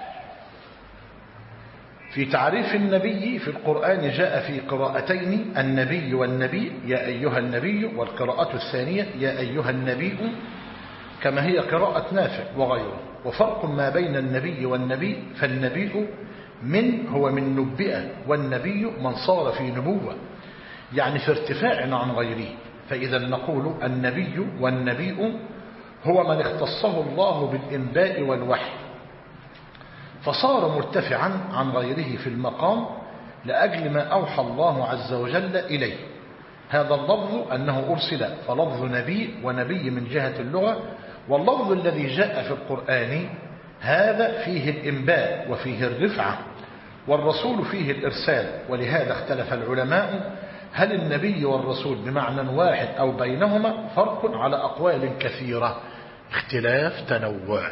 في تعريف النبي في القرآن جاء في قراءتين: النبي والنبي يا أيها النبي، والقراءة الثانية يا أيها النبي، كما هي قراءة نافع وغيره. وفرق ما بين النبي والنبي، فالنبي هو من نبئة، والنبي من صار في نبوة، يعني في ارتفاع عن غيره. فإذا نقول النبي والنبي هو من اختصه الله بالإنباء والوحي، فصار مرتفعا عن غيره في المقام لأجل ما أوحى الله عز وجل إليه. هذا اللفظ أنه أرسل، فلفظ نبي ونبي من جهة اللغة، واللفظ الذي جاء في القرآن هذا فيه الإنباء وفيه الرفعة، والرسول فيه الإرسال. ولهذا اختلف العلماء هل النبي والرسول بمعنى واحد أو بينهما فرق على أقوال كثيرة. اختلاف تنوع،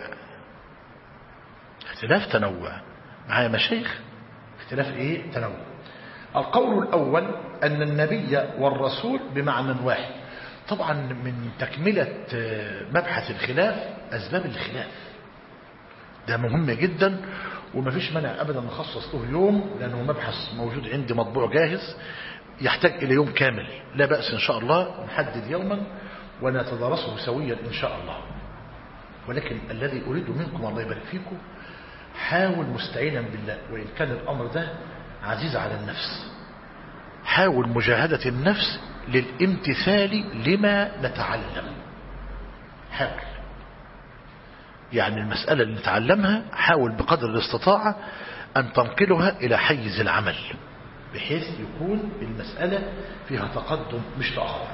اختلاف تنوع معايا مشايخ، اختلاف ايه؟ تنوع. القول الأول أن النبي والرسول بمعنى واحد. طبعا من تكملة مبحث الخلاف أسباب الخلاف، ده مهم جدا وما فيش مانع أبدا نخصص له يوم، لأنه مبحث موجود عندي مطبوع جاهز يحتاج إلى يوم كامل. لا بأس إن شاء الله نحدد يوما ونتدرسه سويا إن شاء الله. ولكن الذي أريد منكم الله يبارك فيكم، حاول مستعينا بالله، وإن كان الأمر ده عزيز على النفس، حاول مجاهدة النفس للامتثال لما نتعلم. حاول يعني المسألة اللي نتعلمها حاول بقدر الاستطاعة أن تنقلها إلى حيز العمل، بحيث يكون المسألة فيها تقدم مش تأخر.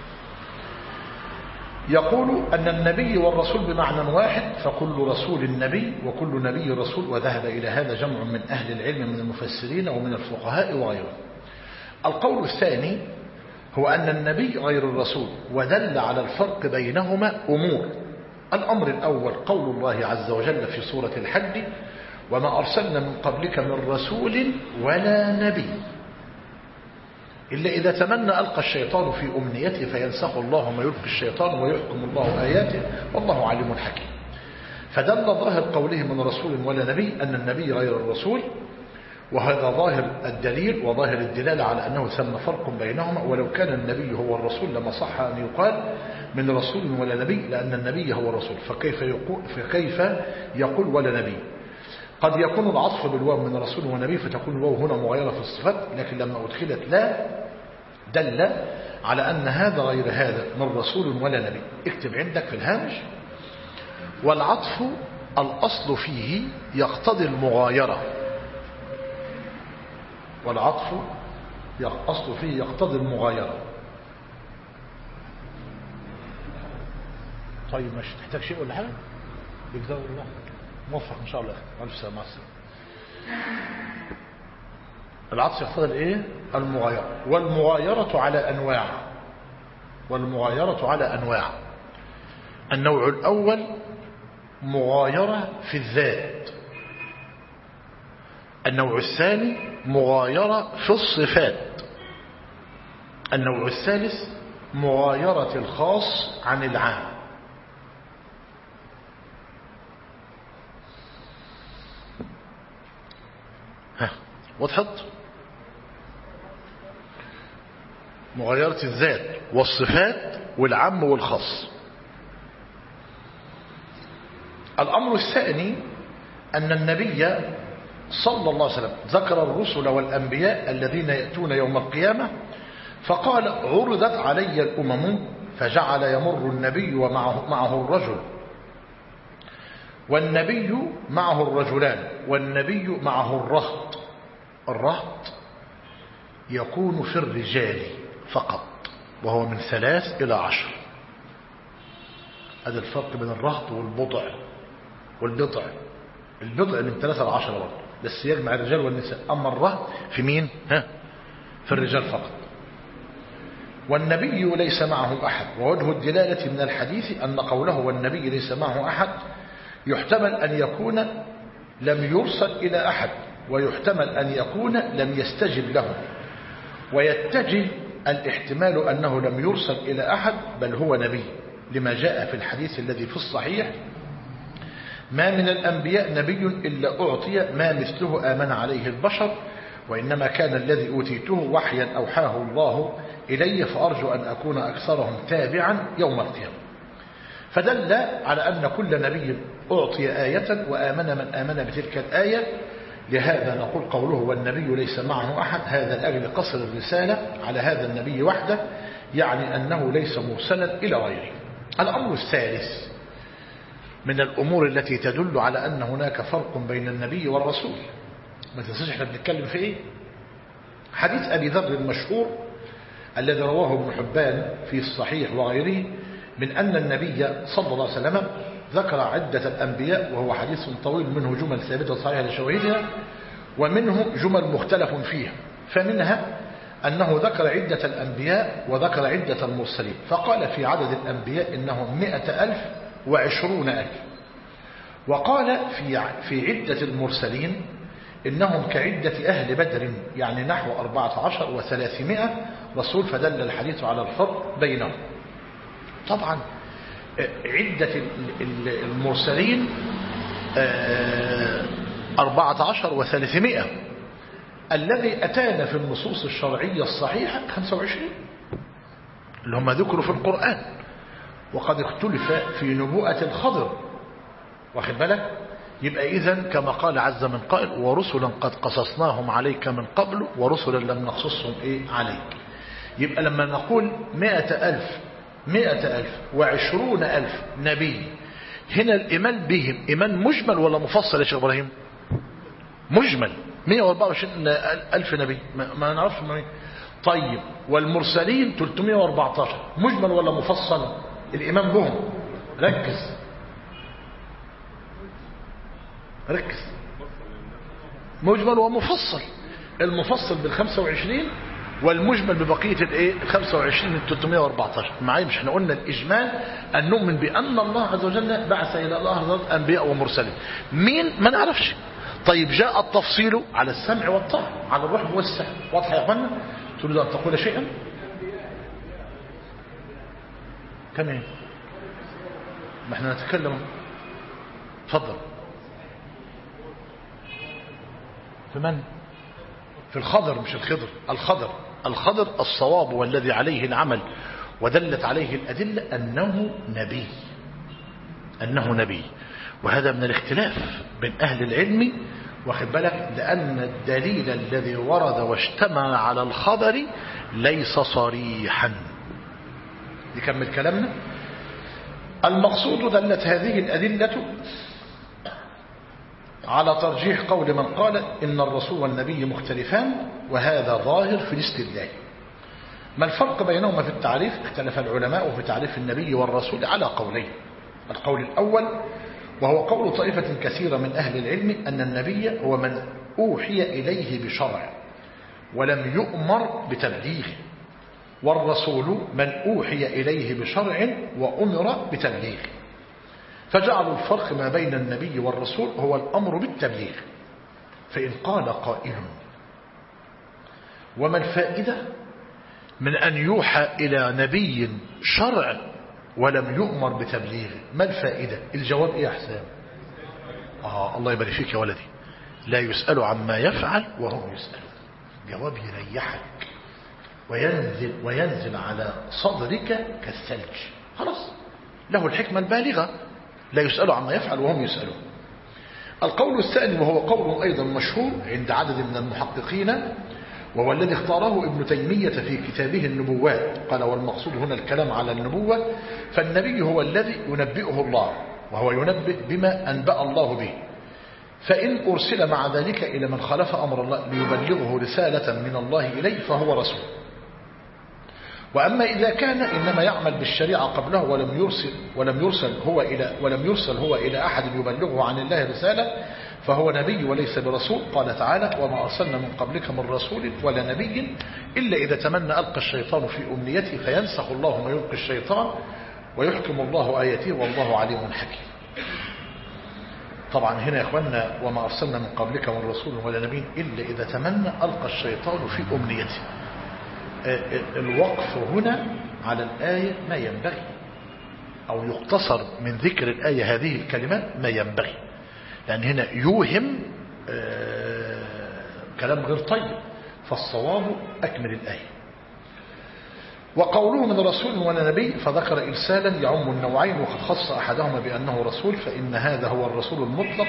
يقول أن النبي والرسول بمعنى واحد، فكل رسول نبي وكل نبي رسول، وذهب إلى هذا جمع من أهل العلم من المفسرين ومن الفقهاء وغيرهم. القول الثاني هو أن النبي غير الرسول، ودل على الفرق بينهما أمور. الأمر الأول قول الله عز وجل في سورة الحج: وما أرسلنا من قبلك من رسول ولا نبي إلا إذا تمنى ألقى الشيطان في أمنيته فينسخ الله ما يلقي الشيطان ويحكم الله آياته والله عليم حكيم. فدل ظاهر قوله من رسول ولا نبي أن النبي غير الرسول، وهذا ظاهر الدليل وظاهر الدلالة على أنه ثم فرق بينهما. ولو كان النبي هو الرسول لما صح أن يقال من رسول ولا نبي، لأن النبي هو الرسول، فكيف يقول ولا نبي؟ قد يكون العطف بالواو من رسول ونبي فتكون الواو هنا مغيرة في الصفات، لكن لما أدخلت لا دل على أن هذا غير هذا من رسول ولا نبي. اكتب عندك في الهامش: والعطف الأصل فيه يقتضي المغايرة. والعطف أصل فيه يقتضي المغايرة. طيب مش تحتاج شيء ولا حاجة؟ بجزاء الله موفق إن شاء الله. ألف سلامة. العطف يقتضي الايه؟ المغايرة. والمغايرة على أنواع. والمغايرة على أنواع. النوع الأول مغايرة في الذات. النوع الثاني مغايرة في الصفات. النوع الثالث مغايرة الخاص عن العام. وضحت؟ مغايرة الذات والصفات والعام والخاص. الأمر الثاني أن النبي صلى الله عليه وسلم ذكر الرسل والأنبياء الذين يأتون يوم القيامة، فقال: عرضت علي الأمم، فجعل يمر النبي ومعه الرجل، والنبي معه الرجلان، والنبي معه الرهط. الرهط يكون في الرجال فقط، وهو من 3 إلى 10. هذا الفرق بين الرهط والبضع. والبضع من 3 إلى 10 برضه، بس يجمع الرجال والنساء. أما الرهط في مين؟ في الرجال فقط. والنبي ليس معه أحد. ووجه الدلالة من الحديث أن قوله والنبي ليس معه أحد يحتمل أن يكون لم يرسل إلى أحد، ويحتمل أن يكون لم يستجب له، ويتجه الاحتمال أنه لم يرسل إلى أحد بل هو نبي، لما جاء في الحديث الذي في الصحيح: ما من الأنبياء نبي إلا أعطي ما مثله آمن عليه البشر، وإنما كان الذي أوتيته وحيا أوحاه الله إلي، فأرجو أن أكون أكثرهم تابعا يوم القيامة. فدل على أن كل نبي أعطي آية وآمن من آمن بتلك الآية. لهذا نقول قوله والنبي ليس معه أحد هذا لأجل قصر الرسالة على هذا النبي وحده، يعني أنه ليس مرسلا إلى غيره. الأمر الثالث من الأمور التي تدل على أن هناك فرق بين النبي والرسول. ما تنساش احنا بنتكلم في إيه؟ حديث أبي ذر المشهور الذي رواه ابن حبان في الصحيح وغيره من أن النبي صلى الله عليه وسلم ذكر عدة الأنبياء، وهو حديث طويل منه جمل ثابتة صحيحة لشواهدها ومنه جمل مختلف فيها. فمنها أنه ذكر عدة الأنبياء وذكر عدة المرسلين، فقال في عدد الأنبياء إنهم 100,000 و20,000، وقال في عدة المرسلين إنهم كعدة أهل بدر، يعني نحو 14 و300 رسول، فدل الحديث على الفرق بينهم. طبعا عدة المرسلين 14 و300، الذي أتانا في النصوص الشرعية الصحيحة 25 اللي هم ذكروا في القرآن. وقد اختلف في نبوءة الخضر، واخد بالك؟ يبقى إذن كما قال عز من قائل ورسلا قد قصصناهم عليك من قبل ورسلا لم نقصصهم عليك. يبقى لما نقول 100,000 و20,000 نبي، هنا الإيمان بهم إيمان مجمل ولا مفصل يا شيخ إبراهيم؟ مجمل. 124,000 نبي ما نعرفش مين. طيب والمرسلين 314 مجمل ولا مفصل الإيمان بهم؟ ركز مجمل ومفصل. المفصل بال25 والمجمل ببقية 25 314 معايا. مش احنا قلنا الإجمال أن نؤمن بأن الله عز وجل بعث إلى الأرض أنبياء ومرسلين، مين ما نعرفش. طيب جاء التفصيل على السمع والطاعة، على الروح والسمع. واضح يا أخوانا؟ تريد أن تقول شيئا؟ كمان ما احنا نتكلم. تفضل. في من؟ في الخضر مش الخضر. الخضر الصواب والذي عليه العمل ودلت عليه الأدلة أنه نبي. وهذا من الاختلاف بين أهل العلم، واخد بالك، لأن الدليل الذي ورد واشتمل على الخبر ليس صريحا. نكمل كلامنا. المقصود دلت هذه الأدلة على ترجيح قول من قال إن الرسول والنبي مختلفان، وهذا ظاهر في الاستدلال. ما الفرق بينهما في التعريف؟ اختلف العلماء في تعريف النبي والرسول على قولين. القول الأول وهو قول طائفة كثيرة من أهل العلم أن النبي هو من أوحي إليه بشرع ولم يؤمر بتبليغه، والرسول من أوحي إليه بشرع وأمر بتبليغه. فجعلوا الفرق ما بين النبي والرسول هو الأمر بالتبليغ. فإن قال قائل وما الفائدة من أن يوحى إلى نبي شرع ولم يؤمر بتبليغه؟ ما الفائدة؟ الجواب إيه يا حسام؟ الله يبارك فيك يا ولدي. لا يسأل عما يفعل وهم يسألون. جواب يريحك وينزل على صدرك كالثلج. خلاص، له الحكمة البالغة. لا يسأل عما يفعل وهم يسألون. القول الثاني وهو قول أيضا مشهور عند عدد من المحققين، وهو الذي اختاره ابن تيمية في كتابه النبوات. قال والمقصود هنا الكلام على النبوة، فالنبي هو الذي ينبئه الله، وهو ينبئ بما أنبأ الله به، فإن أرسل مع ذلك إلى من خالف أمر الله ليبلغه رسالة من الله إليه فهو رسول. وأما إذا كان إنما يعمل بالشريعة قبله ولم يرسل هو إلى أحد يبلغه عن الله رسالة فهو نبي وليس برسول. قال تعالى وما أرسلنا من قبلك من رسول ولا نبي إلا إذا تمنى ألقى الشيطان في أمنيته فينسخ الله ما يلقي الشيطان ويحكم الله آياته والله عليم حكيم. طبعا هنا يا أخوانا وما أرسلنا من قبلك من رسول ولا نبي إلا إذا تمنى ألقى الشيطان في أمنيته. الوقف هنا على الآية ما ينبغي، أو يقتصر من ذكر الآية هذه الكلمات ما ينبغي، لأن هنا يوهم كلام غير طيب، فالصواب أكمل الآية. وقوله من رسول ولا نبي فذكر إرسالا يعم النوعين، وقد خص أحدهما بأنه رسول، فإن هذا هو الرسول المطلق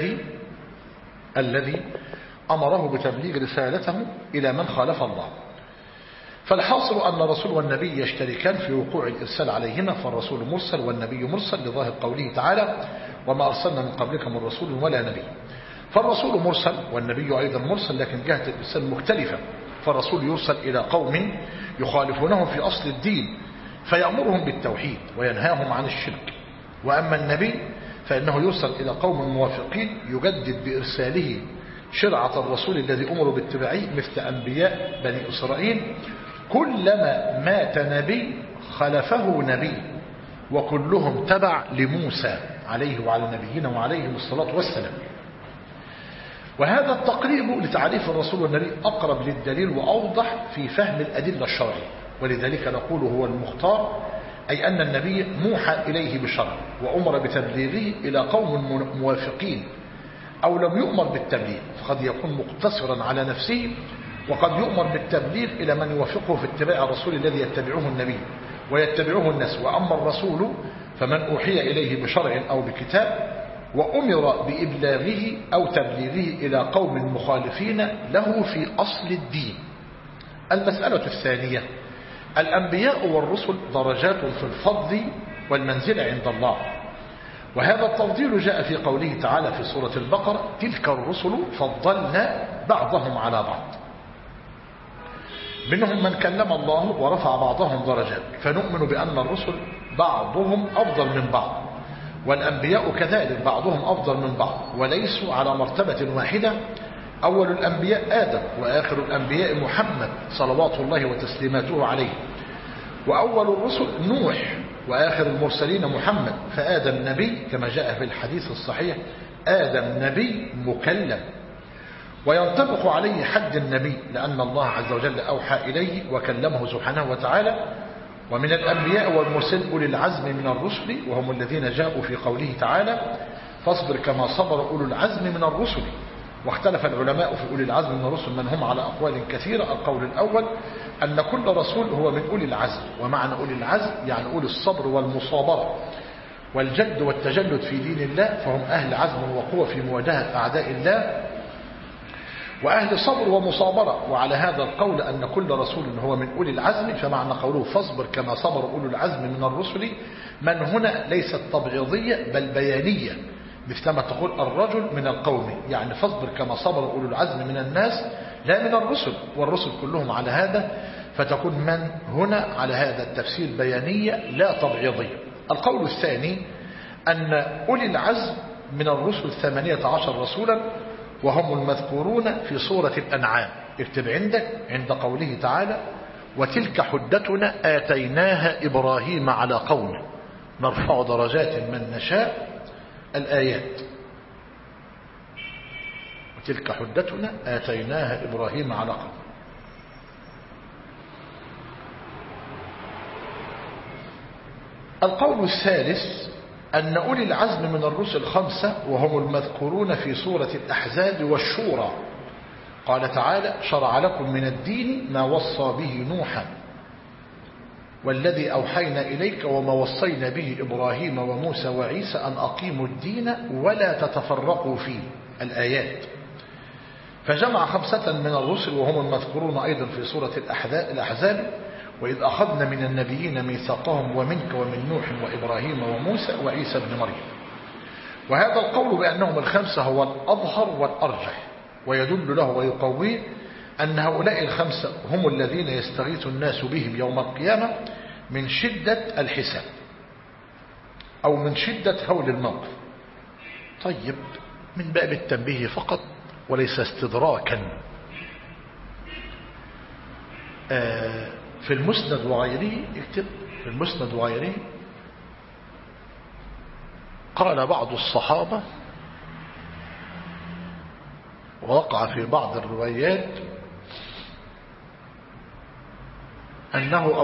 الذي أمره بتبليغ رسالته إلى من خالف الله. فالحاصل أن الرسول والنبي يشتركان في وقوع الإرسال عليهما، فالرسول مرسل والنبي مرسل لظاهر قوله تعالى وما أرسلنا من قبلك من رسول ولا نبي. فالرسول مرسل والنبي أيضا مرسل، لكن جهة الإرسال مختلفة، فالرسول يرسل إلى قوم يخالفونهم في أصل الدين فيأمرهم بالتوحيد وينهاهم عن الشرك. وأما النبي فإنه يرسل إلى قوم موافقين يجدد بإرساله شرعة الرسول الذي أمروا باتباعه مثل أنبياء بني إسرائيل. كلما مات نبي خلفه نبي وكلهم تبع لموسى عليه وعلى نبينا وعليهم الصلاة والسلام. وهذا التقريب لتعريف الرسول والنبي أقرب للدليل وأوضح في فهم الأدلة الشرعية، ولذلك نقول هو المختار، أي أن النبي موحى إليه بشرع وأمر بتبليغه إلى قوم موافقين، أو لم يؤمر بالتبليغ فقد يكون مقتصرا على نفسه، وقد يؤمر بالتبليغ إلى من يوافقه في اتباع الرسول الذي يتبعه النبي ويتبعه الناس. وأما الرسول فمن أوحي إليه بشرع أو بكتاب وأمر بإبلاغه أو تبليغه إلى قوم مخالفين له في أصل الدين. المسألة الثانية: الأنبياء والرسل درجات في الفضل والمنزلة عند الله، وهذا التفضيل جاء في قوله تعالى في سورة البقرة: تلك الرسل فضلنا بعضهم على بعض. منهم من كلم الله ورفع بعضهم درجات، فنؤمن بأن الرسل بعضهم أفضل من بعض، والأنبياء كذلك بعضهم أفضل من بعض، وليسوا على مرتبة واحدة. أول الأنبياء آدم، وآخر الأنبياء محمد صلوات الله وتسليماته عليه، وأول الرسل نوح، وآخر المرسلين محمد. فآدم نبي كما جاء في الحديث الصحيح: آدم نبي مكلم، وينطبق عليه حد النبي لأن الله عز وجل أوحى إليه وكلمه سبحانه وتعالى. ومن الأنبياء والمرسلين أولي العزم من الرسل، وهم الذين جاءوا في قوله تعالى: فاصبر كما صبر أولو العزم من الرسل. واختلف العلماء في أولي العزم من الرسل من هم على أقوال كثيرة. القول الأول أن كل رسول هو من أولي العزم، ومعنى أولي العزم يعني أولي الصبر والمصابرة والجد والتجلد في دين الله، فهم أهل عزم وقوة في مواجهة أعداء الله وأهل صبر ومصابرة. وعلى هذا القول أن كل رسول هو من أولي العزم، فمعنى قوله فاصبر كما صبر أولو العزم من الرسل من هنا ليست تبعيضية بل بيانية، مثلما تقول الرجل من القوم، يعني فاصبر كما صبر أولو العزم من الناس لا من الرسل، والرسل كلهم على هذا، فتكون من هنا على هذا التفسير بيانية لا تبعيضية. القول الثاني أن أولي العزم من الرسل 18 رسولا، وهم المذكورون في سورة الأنعام. اكتب عندك عند قوله تعالى: وتلك حجتنا آتيناها إبراهيم على قومه نرفع درجات من نشاء. الآيات: وتلك حجتنا آتيناها إبراهيم على قومه. القول الثالث أن أولي العزم من الرسل 5، وهم المذكورون في سورة الأحزاب والشورى. قال تعالى: شرع لكم من الدين ما وصى به نوحا والذي أوحينا إليك وما وصينا به إبراهيم وموسى وعيسى أن أقيموا الدين ولا تتفرقوا فيه. الآيات. فجمع 5 من الرسل وهم المذكورون أيضا في سورة الأحزاب: وإذ أخذنا من النبيين ميثاقهم ومنك ومن نوح وإبراهيم وموسى وعيسى بن مريم. وهذا القول بأنهم 5 هو الأظهر والأرجح، ويدل له ويقويه أن هؤلاء 5 هم الذين يستغيث الناس بهم يوم القيامة من شدة الحساب أو من شدة هول الموقف. طيب، من باب التنبيه فقط وليس استدراكا. في المسند وغيره، اكتب في المسند وغيره، قال بعض الصحابة، ووقع في بعض الروايات أنه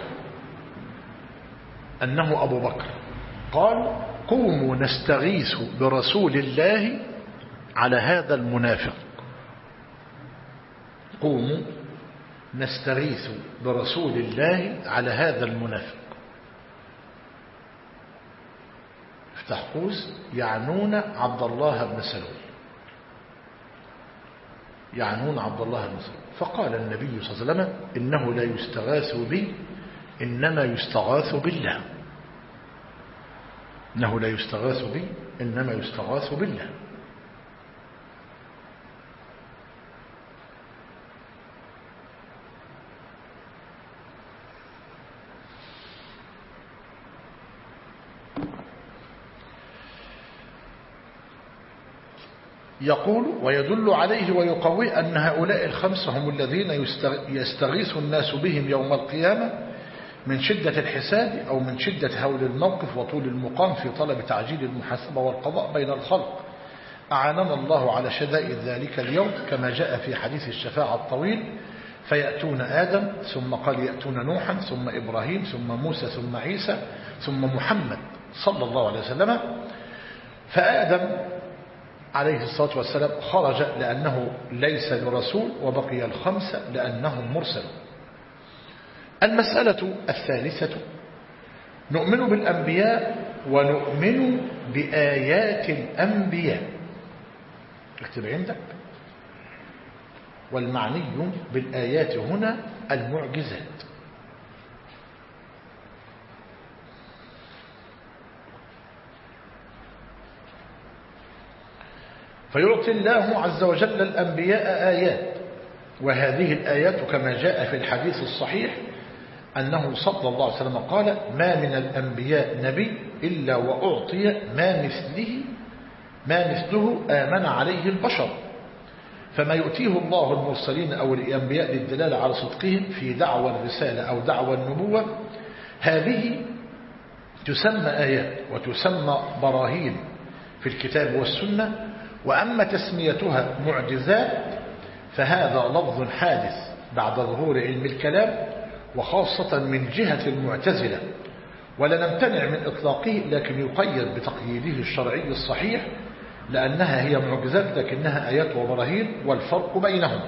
أبو بكر قال: قوموا نستغيث برسول الله على هذا المنافق. قوموا نستغيث برسول الله على هذا المنافق. افتح قوس: يعنون عبد الله بن سلول، يعنون عبد الله بن سلول. فقال النبي صلى الله عليه وسلم: إنه لا يستغاث بي إنما يستغاث بالله. إنه لا يستغاث بي إنما يستغاث بالله. يقول ويدل عليه ويقوي أن هؤلاء الخمسة هم الذين يستغيث الناس بهم يوم القيامة من شدة الحساب أو من شدة هول الموقف وطول المقام في طلب تعجيل المحاسبة والقضاء بين الخلق. أعاننا الله على شدائد ذلك اليوم كما جاء في حديث الشفاعة الطويل: فيأتون آدم، ثم قال يأتون نوحا، ثم إبراهيم، ثم موسى، ثم عيسى، ثم محمد صلى الله عليه وسلم. فآدم عليه الصلاة والسلام خرج لأنه ليس برسول، وبقي الخمسة لأنهم مرسلون. المسألة الثالثة: نؤمن بالأنبياء ونؤمن بآيات الأنبياء. اكتب عندك: والمعني بالآيات هنا المعجزات. فيعطي الله عز وجل الأنبياء آيات، وهذه الآيات كما جاء في الحديث الصحيح أنه صلى الله عليه وسلم قال: ما من الأنبياء نبي إلا وأعطي ما مثله آمن عليه البشر. فما يؤتيه الله المرسلين أو الأنبياء للدلالة على صدقهم في دعوى الرسالة أو دعوى النبوة، هذه تسمى آيات وتسمى براهين في الكتاب والسنة. وأما تسميتها معجزات فهذا لفظ حادث بعد ظهور علم الكلام، وخاصة من جهة المعتزلة، ولا نمتنع من إطلاقه، لكن يقيد بتقييده الشرعي الصحيح، لأنها هي معجزات لكنها آيات وبراهين. والفرق بينهم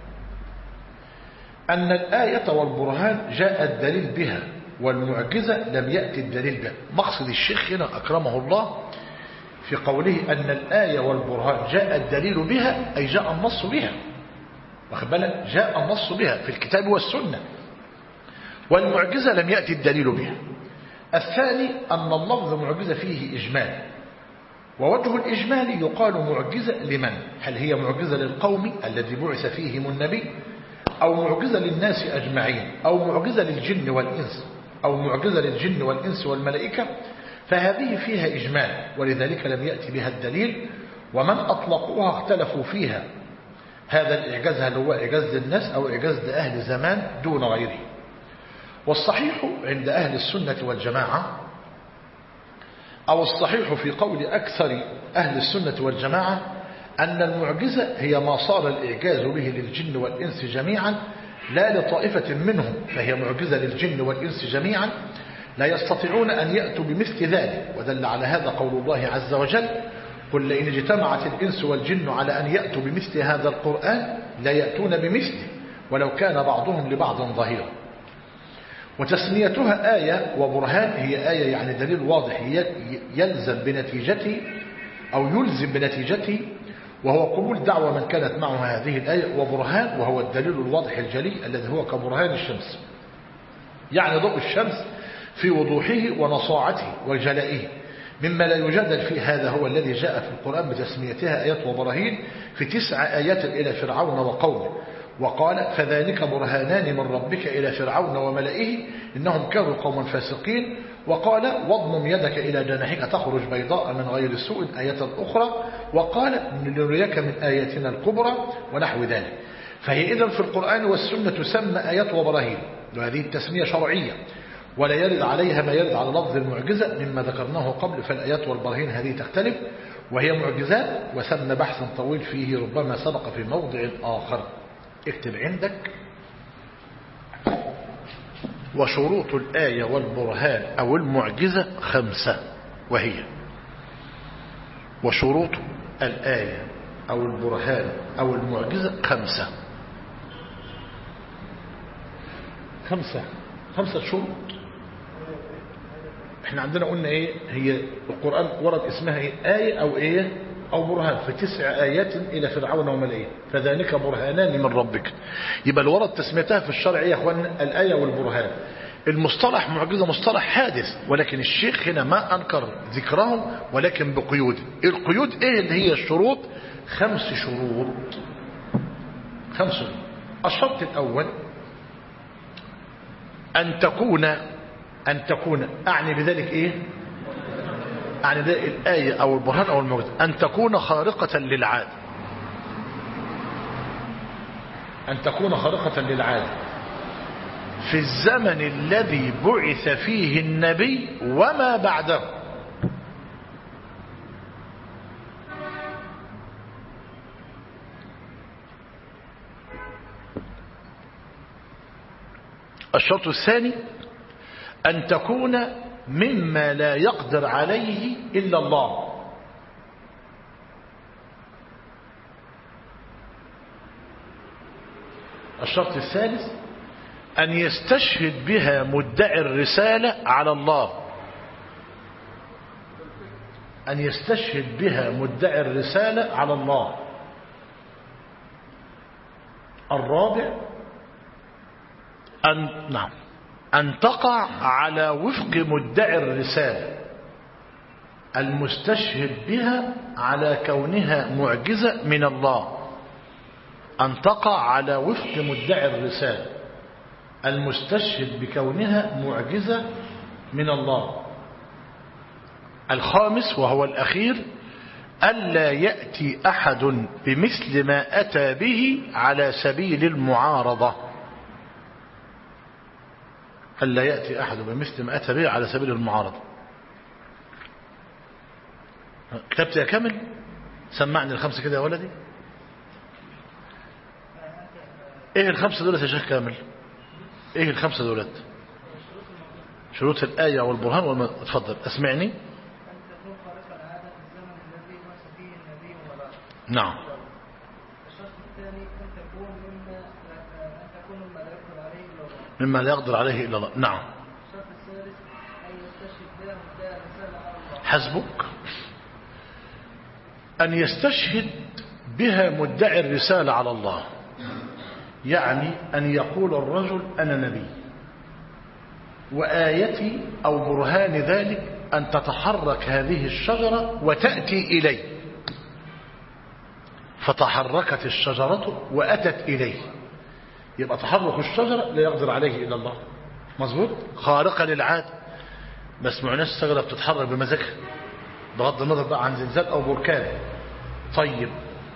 أن الآية والبرهان جاء الدليل بها، والمعجزة لم يأتي الدليل بها. مقصد الشيخ هنا أكرمه الله في قوله أن الآية والبرهان جاء الدليل بها، أي جاء النص بها، واخد بالك؟ جاء النص بها في الكتاب والسنة، والمعجزة لم يأتي الدليل بها. الثاني أن اللفظ معجزة فيه إجمال، ووجه الإجمال يقال معجزة لمن؟ هل هي معجزة للقوم الذي بعث فيهم النبي، أو معجزة للناس أجمعين، أو معجزة للجن والإنس، أو معجزة للجن والإنس والملائكة؟ فهذه فيها إجمال، ولذلك لم يأتي بها الدليل. ومن أطلقوها اختلفوا فيها: هذا الإعجاز هل هو إعجاز للناس أو إعجاز لأهل زمان دون غيره؟ والصحيح عند أهل السنة والجماعة، أو الصحيح في قول أكثر أهل السنة والجماعة، أن المعجزة هي ما صار الإعجاز به للجن والإنس جميعا، لا لطائفة منهم، فهي معجزة للجن والإنس جميعا لا يستطيعون أن يأتوا بمثل ذلك. ودل على هذا قول الله عز وجل: قل لئن اجتمعت الإنس والجن على أن يأتوا بمثل هذا القرآن لا يأتون بمثله ولو كان بعضهم لبعض ظهيرا. وتسميتها آية وبرهان، هي آية يعني دليل واضح يلزم بنتيجته أو يلزم بنتيجته، وهو قبول دعوة من كانت معه هذه الآية، وبرهان وهو الدليل الواضح الجلي الذي هو كبرهان الشمس، يعني ضوء الشمس في وضوحه ونصاعته وجلائه، مما لا يجادل فيه. هذا هو الذي جاء في القرآن بتسميتها آيات وبراهين في 9 آيات إلى فرعون وقومه. وقال: فذلك برهانان من ربك إلى فرعون وملئه إنهم كانوا قوما فاسقين. وقال: واضمم يدك إلى جناحك تخرج بيضاء من غير سوء آية أخرى. وقال: لنريك من آياتنا الكبرى، ونحو ذلك. فهي إذن في القرآن والسنة تسمى آيات وبراهين، وهذه التسمية شرعية، ولا يرد عليها ما يرد على لفظ المعجزة مما ذكرناه قبل. فالآيات والبراهين هذه تختلف، وهي معجزات، وسمى بحثا طويل فيه ربما سبق في موضع آخر. اكتب عندك: وشروط الآية والبرهان أو المعجزة 5، وهي: وشروط الآية أو البرهان أو المعجزة 5. 5 شروط. احنا عندنا قلنا ايه هي القرآن ورد اسمها ايه؟ آية او ايه او برهان، في 9 آيات الى فرعون وملئه فذلك برهانان من ربك. يبقى الورد تسميتها في الشرع يا اخوان الآية والبرهان. المصطلح معجزة مصطلح حادث، ولكن الشيخ هنا ما انكر ذكرهم ولكن بقيود. القيود ايه اللي هي الشروط؟ 5 شروط. 5. الشرط الاول أن تكون أعني بذلك إيه؟ أعني بذلك الآية أو البرهان أو المعجزة أن تكون خارقة للعادة. أن تكون خارقة للعادة في الزمن الذي بعث فيه النبي وما بعده. الشرط الثاني أن تكون مما لا يقدر عليه إلا الله. الشرط الثالث أن يستشهد بها مدعي الرسالة على الله. أن يستشهد بها مدعي الرسالة على الله. الرابع أن تقع على وفق مدعي الرسالة المستشهد بها على كونها معجزة من الله. أن تقع على وفق مدعي الرسالة المستشهد بكونها معجزة من الله. الخامس وهو الأخير ألا يأتي أحد بمثل ما أتى به على سبيل المعارضة. ألا يأتي أحد بمثل ما أتى به على سبيل المعارضة. كتبت يا كامل؟ سمعني الخمسة كده يا ولدي. ايه الخمسة دولت يا شيخ كامل؟ ايه الخمسة دولت؟ شروط الآية والبرهان اتفضل اسمعني. نعم. الشرط الثاني أن تكون مما لا يقدر عليه إلا الله. نعم. الشرط الثالث أن يستشهد بها مدعي الرسالة على الله. حسبك. أن يستشهد بها مدعي الرسالة على الله، يعني أن يقول الرجل أنا نبي، وآيتي أو برهان ذلك أن تتحرك هذه الشجرة وتأتي إليه. فتحركت الشجرة وأتت إليه، يبقى تحرك الشجرة لا يقدر عليه إلا الله. مظبوط؟ خارقة للعادة. بس معناش الشجرة بتتحرك بمزاجها بغض النظر بقى عن زلزال أو بركان. طيب،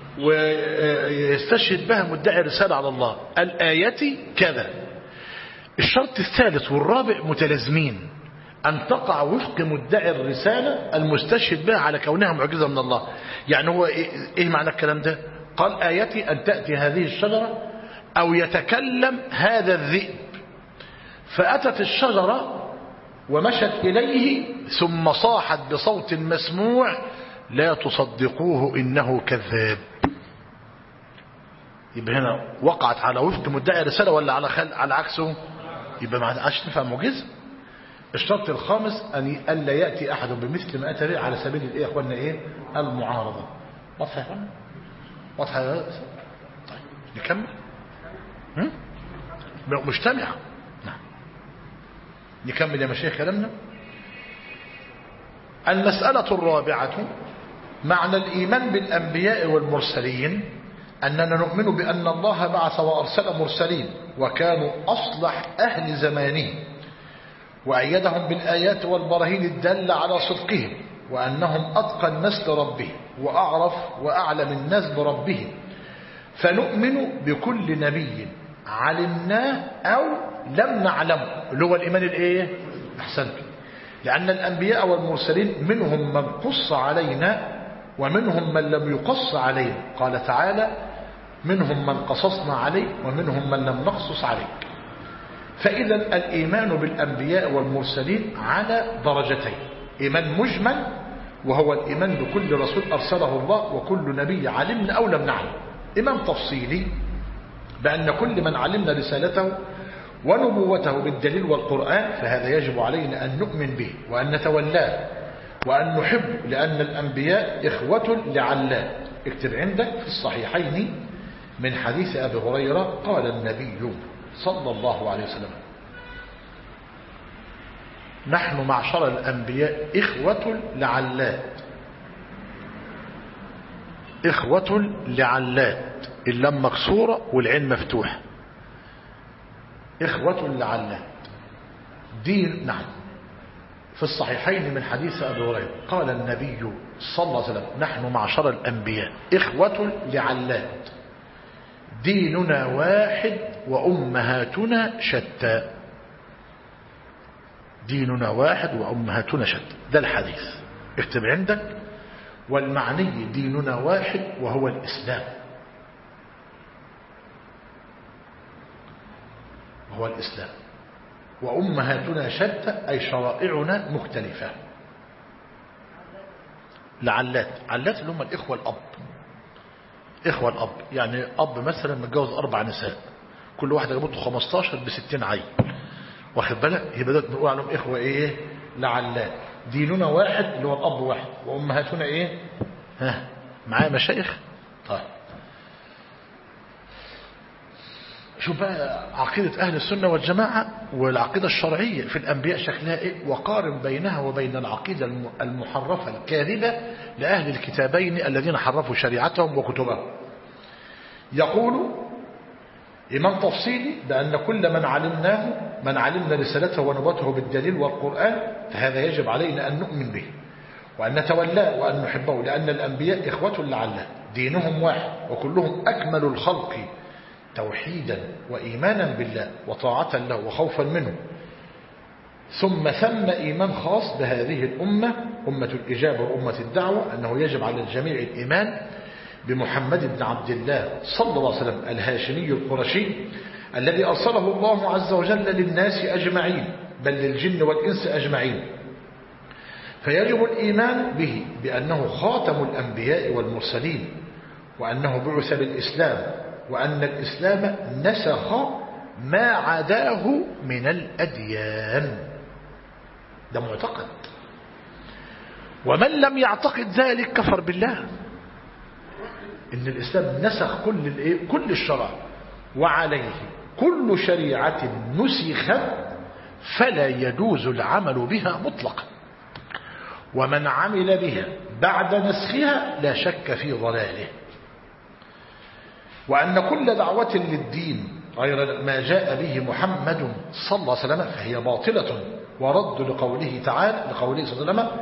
ويستشهد بها مدعي الرسالة على الله الآية كذا. الشرط الثالث والرابع متلازمين، أن تقع وفق مدعي الرسالة المستشهد بها على كونها معجزة من الله. يعني هو إيه معنى الكلام ده؟ قال آيتي أن تأتي هذه الشجرة أو يتكلم هذا الذئب، فأتت الشجرة ومشت إليه ثم صاحت بصوت مسموع لا تصدقوه إنه كذاب. يبقى هنا وقعت على وفق مدعي الرسالة ولا على عكسه؟ يبقى ما عادش تنفع معجزة. الشرط الخامس أن ألا يأتي أحد بمثل ما أتى به على سبيل الإيه يا أخوانا؟ إيه؟ المعارضة. واضحة يا أخوانا؟ واضحة يا أخوانا؟ طيب نكمل. مجتمعة. نعم. نكمل يا مشايخ كلامنا. المسألة الرابعة معنى الإيمان بالأنبياء والمرسلين، أننا نؤمن بأن الله بعث وأرسل مرسلين وكانوا أصلح أهل زمانه، وأيدهم بالآيات والبراهين الدالة على صدقهم، وأنهم أتقى الناس لربهم وأعرف وأعلم الناس بربهم. فنؤمن بكل نبي علمناه أو لم نعلمه، اللي هو الإيمان الإيه؟ أحسنت. لأن الأنبياء والمرسلين منهم من قص علينا ومنهم من لم يقص علينا. قال تعالى منهم من قصصنا عليه ومنهم من لم نقصص عليه. فإذا الإيمان بالأنبياء والمرسلين على درجتين: إيمان مجمل وهو الإيمان بكل رسول أرسله الله وكل نبي علمنا أو لم نعلم. إيمان تفصيلي بأن كل من علمنا رسالته ونبوته بالدليل والقرآن فهذا يجب علينا أن نؤمن به وأن نتولاه وأن نحب، لأن الأنبياء إخوة لعلات. اكتب عندك في الصحيحين من حديث أبي هريرة قال النبي صلى الله عليه وسلم: نحن معشر الأنبياء إخوة لعلات. إخوة لعلات، اللام مكسورة والعين مفتوحة. إخوة لعلات دين. نعم. في الصحيحين من حديث أبي هريرة قال النبي صلى الله عليه وسلم: نحن معشر الأنبياء إخوة لعلات ديننا واحد وأمهاتنا شتى. ديننا واحد وأمهاتنا شتى، ده الحديث اكتب عندك. والمعني ديننا واحد وهو الإسلام، وهو الإسلام. وأمهاتنا شتى أي شرائعنا مختلفة. لعلات، علات اللي هم الإخوة الأب، إخوة الأب، يعني أب مثلا متجوز 4 نساء، كل واحدة جابته 15 ب60 عيل، واخد بالك؟ يبقى ده بنقول عليهم إخوة إيه؟ لعلات. ديننا واحد اللي هو الأب واحد، وأمهاتنا إيه؟ ها معايا مشايخ؟ طيب شوف بقى عقيدة أهل السنة والجماعة والعقيدة الشرعية في الأنبياء شكلها إيه، وقارن بينها وبين العقيدة المحرفة الكاذبة لأهل الكتابين الذين حرفوا شريعتهم وكتبهم. يقول إمام تفصيلي بأن كل من علمنا رسالته ونبوته بالدليل والقرآن فهذا يجب علينا أن نؤمن به وأن نتولاه وأن نحبه، لأن الأنبياء إخوة لعله، دينهم واحد وكلهم أكمل الخلق توحيدا وإيمانا بالله وطاعة له وخوفا منه. ثم إيمان خاص بهذه الأمة، أمة الإجابة وأمة الدعوة، أنه يجب على الجميع الإيمان بمحمد بن عبد الله صلى الله عليه وسلم الهاشمي القرشي الذي أرسله الله عز وجل للناس أجمعين، بل للجن والإنس أجمعين. فيجب الإيمان به بأنه خاتم الأنبياء والمرسلين، وأنه بعث بالإسلام، وأن الإسلام نسخ ما عداه من الأديان. ده معتقد، ومن لم يعتقد ذلك كفر بالله. إن الإسلام نسخ كل الشرع، وعليه كل شريعة نسخت فلا يجوز العمل بها مطلقا، ومن عمل بها بعد نسخها لا شك في ضلاله. وأن كل دعوة للدين غير ما جاء به محمد صلى الله عليه وسلم فهي باطلة، ورد لقوله تعالى صلى الله عليه وسلم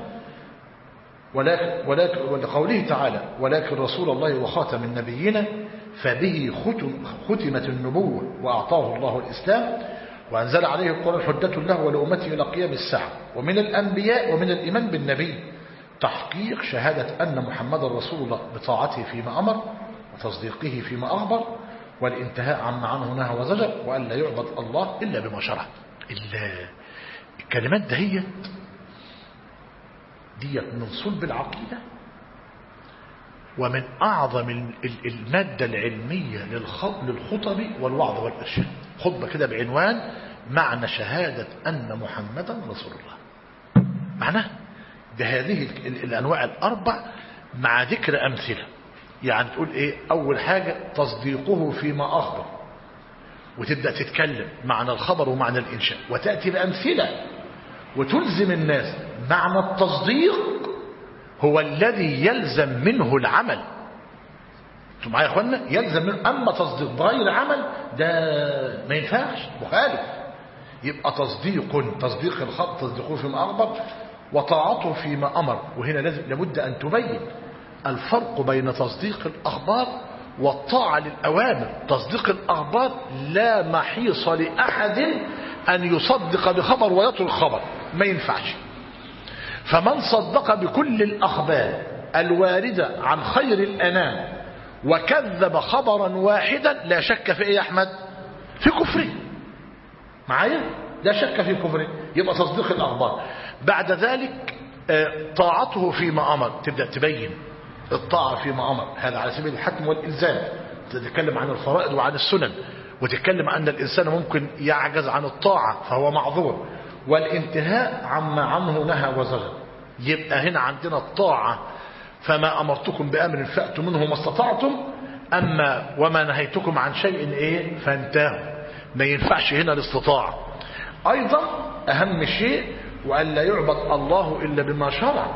ولقوله تعالى ولكن رسول الله وخاتم النبيين فبه ختمت النبوة وأعطاه الله الإسلام وأنزل عليه القرآن حجة له ولأمته إلى قيام الساعة. ومن الأنبياء ومن الإيمان بالنبي تحقيق شهادة أن محمد رسول الله بطاعته فيما أمر وتصديقه فيما أخبر، والانتهاء عما عنه نهى وزجر، وأن لا يعبد الله إلا بما شرع. الكلمات ديت من صلب العقيدة، ومن أعظم المادة العلمية للخطب والوعظ والإرشاد. خطبة كده بعنوان معنى شهادة أن محمدا رسول الله، معناه بهذه الأنواع الأربع مع ذكر أمثلة. يعني تقول إيه؟ أول حاجة تصديقه فيما أخبر، وتبدأ تتكلم معنى الخبر ومعنى الإنشاء، وتأتي بأمثلة وتلزم الناس. معنى التصديق هو الذي يلزم منه العمل. انتم معايا يا اخوانا؟ يلزم منه. اما تصديق بغير عمل ده ما ينفعش، مخالف. يبقى تصديق الخبر، تصديقه فيما اخبر، وطاعته فيما امر. وهنا لابد ان تبين الفرق بين تصديق الاخبار والطاعه للاوامر. تصديق الاخبار لا محيص لاحد ان يصدق بخبر ويترك خبر، ما ينفعش. فمن صدق بكل الأخبار الواردة عن خير الأنام وكذب خبرا واحدا لا شك في إيه يا أحمد؟ في كفره. معايا؟ لا شك في كفره. يبقى تصديق الأخبار. بعد ذلك طاعته فيما أمر، تبدأ تبين الطاعة فيما أمر، هذا على سبيل الحكم والإلزام. تتكلم عن الفرائض وعن السنن، وتتكلم أن الإنسان ممكن يعجز عن الطاعة فهو معذور، والانتهاء عما عنه نهى وزجر. يبقى هنا عندنا الطاعة، فما أمرتكم بأمر فأتوا منه ما استطعتم، أما وما نهيتكم عن شيء إيه فانتهوا. ما ينفعش هنا الاستطاعة. أيضا أهم شيء وأن لا يعبد الله إلا بما شرع.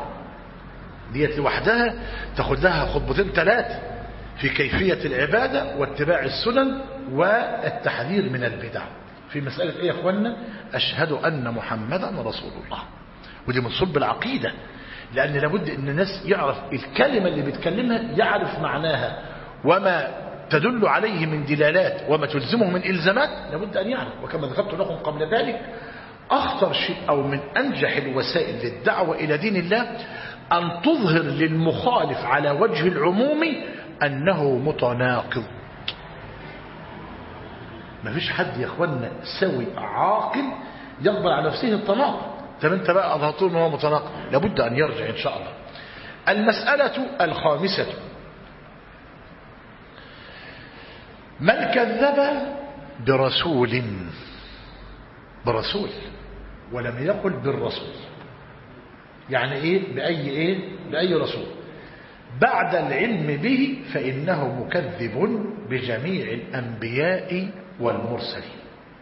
ديت لوحدها تاخد لها خطبتين 3 في كيفية العبادة واتباع السنن والتحذير من البدع. في مسألة ايه يا اخوانا؟ اشهد ان محمدا رسول الله. ودي من صلب العقيدة، لان لابد ان الناس يعرف الكلمة اللي بيتكلمها، يعرف معناها وما تدل عليه من دلالات وما تلزمه من إلزامات لابد أن يعلم. وكما ذكرت لكم قبل ذلك أخطر شيء أو من أنجح الوسائل للدعوة إلى دين الله أن تظهر للمخالف على وجه العموم أنه متناقض. ما فيش حد يا أخوانا سوي عاقل يقبل على نفسه التناقض. طب أنت بقى أظهرت أنه متناقض، لابد أن يرجع إن شاء الله. المسألة الخامسة: من كذب برسول ولم يقل بالرسول، يعني بأي رسول بعد العلم به فإنه مكذب بجميع الأنبياء والمرسلين.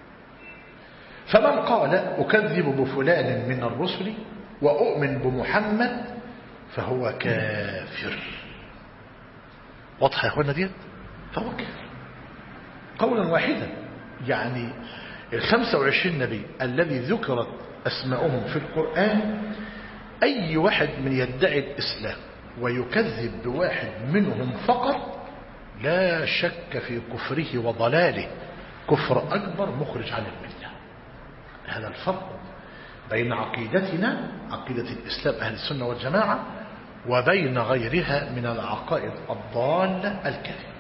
فمن قال أكذب بفلان من الرسل وأؤمن بمحمد فهو كافر. واضحة يا أخوانا ديت؟ فهو كافر قولا واحدا. يعني 25 نبي الذي ذكرت أسماؤهم في القرآن، أي واحد من يدعي الإسلام ويكذب بواحد منهم فقط لا شك في كفره وضلاله، كفر أكبر مخرج عن الملة. هذا الفرق بين عقيدتنا عقيدة الإسلام أهل السنة والجماعة وبين غيرها من العقائد الضالة الكاذبة.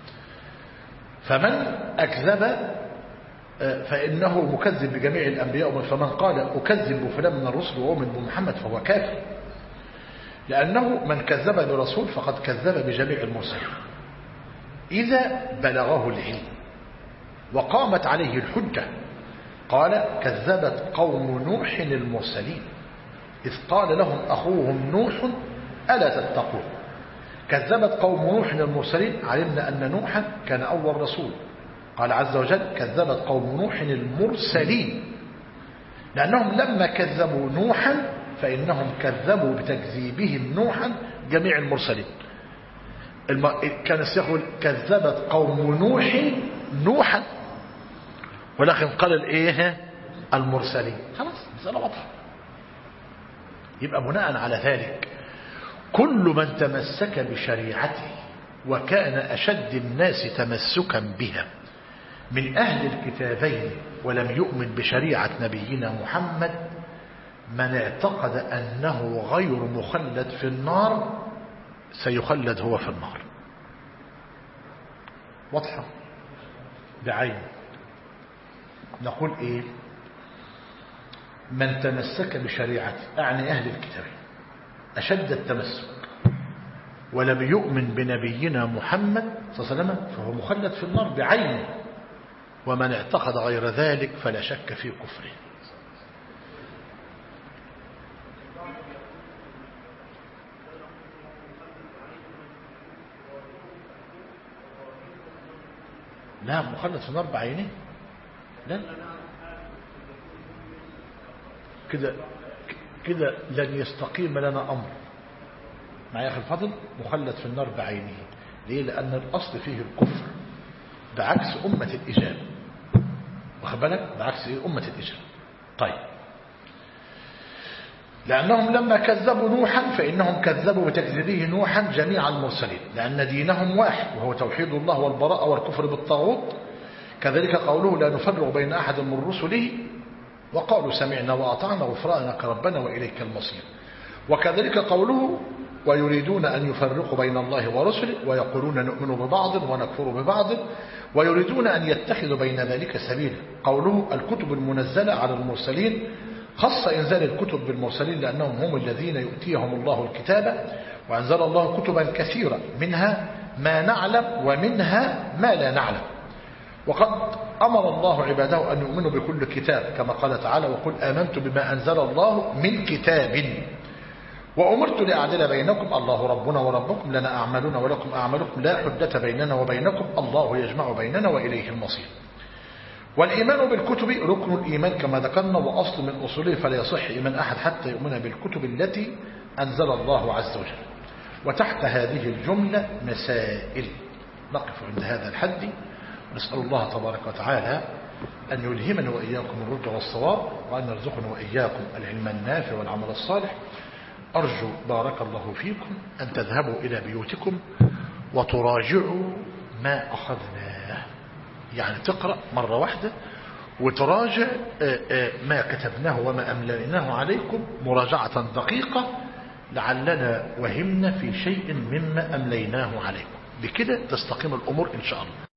فمن أكذب فإنه مكذب بجميع الأنبياء. فمن قال أكذب بفلان من الرسل وأؤمن بمحمد فهو كافر، لأنه من كذب برسول فقد كذب بجميع المرسلين إذا بلغه العلم وقامت عليه الحجة. قال كذبت قوم نوح المرسلين إذ قال لهم أخوهم نوح ألا تتقون. كذبت قوم نوح المرسلين، علمنا أن نوحا كان أول رسول. قال عز وجل كذبت قوم نوح المرسلين، لأنهم لما كذبوا نوحا فإنهم كذبوا بتكذيبهم نوحا جميع المرسلين. كان يقول كذبت قوم نوحا ولكن قال المرسلين. خلاص مسألة واضحة. يبقى بناء على ذلك كل من تمسك بشريعته وكان أشد الناس تمسكا بها من أهل الكتابين ولم يؤمن بشريعة نبينا محمد، من اعتقد أنه غير مخلد في النار سيخلد هو في النار. واضحة بعين. نقول من تمسك بشريعته أعني أهل الكتاب أشد التمسك ولم يؤمن بنبينا محمد صلى الله عليه وسلم فهو مخلد في النار بعينه، ومن اعتقد غير ذلك فلا شك في كفره. لا مخلد في النار بعينه، لا كده لن يستقيم لنا أمر. معايا أخي الفضل؟ مخلد في النار بعينه. ليه؟ لأن الأصل فيه الكفر بعكس أمة الإجابة. واخد بالك؟ بعكس أمة الإجابة. طيب لأنهم لما كذبوا نوحا فإنهم كذبوا بتكذيبه نوحا جميع المرسلين، لأن دينهم واحد وهو توحيد الله والبراءة والكفر بالطاغوت. كذلك قوله لا نفرق بين أحد من رسله وقالوا سمعنا وأطعنا غفرانك ربنا وإليك المصير. وكذلك قوله ويريدون أن يفرقوا بين الله ورسله ويقولون نؤمن ببعض ونكفر ببعض ويريدون أن يتخذوا بين ذلك سبيلا. قوله الكتب المنزلة على المرسلين خص إنزال الكتب بالمرسلين لأنهم هم الذين يؤتيهم الله الكتاب، وأنزل الله كتبا كثيرة منها ما نعلم ومنها ما لا نعلم. وقد أمر الله عباده أن يؤمنوا بكل كتاب كما قال تعالى وقل آمنت بما أنزل الله من كتاب وأمرت لأعدل بينكم الله ربنا وربكم لنا أعمالنا ولكم أعمالكم لا حجة بيننا وبينكم الله يجمع بيننا وإليه المصير. والإيمان بالكتب ركن الإيمان كما ذكرنا وأصل من أصوله، فلا يصح إيمان أحد حتى يؤمن بالكتب التي أنزل الله عز وجل. وتحت هذه الجملة مسائل. نقف عند هذا الحد، نسأل الله تبارك وتعالى أن يلهمنا وإياكم الرشد والصواب، وأن يرزقنا وإياكم العلم النافع والعمل الصالح. أرجو بارك الله فيكم أن تذهبوا إلى بيوتكم وتراجعوا ما أخذناه. يعني تقرأ مرة واحدة وتراجع ما كتبناه وما أمليناه عليكم مراجعة دقيقة، لعلنا وهمنا في شيء مما أمليناه عليكم. بكده تستقيم الأمور إن شاء الله.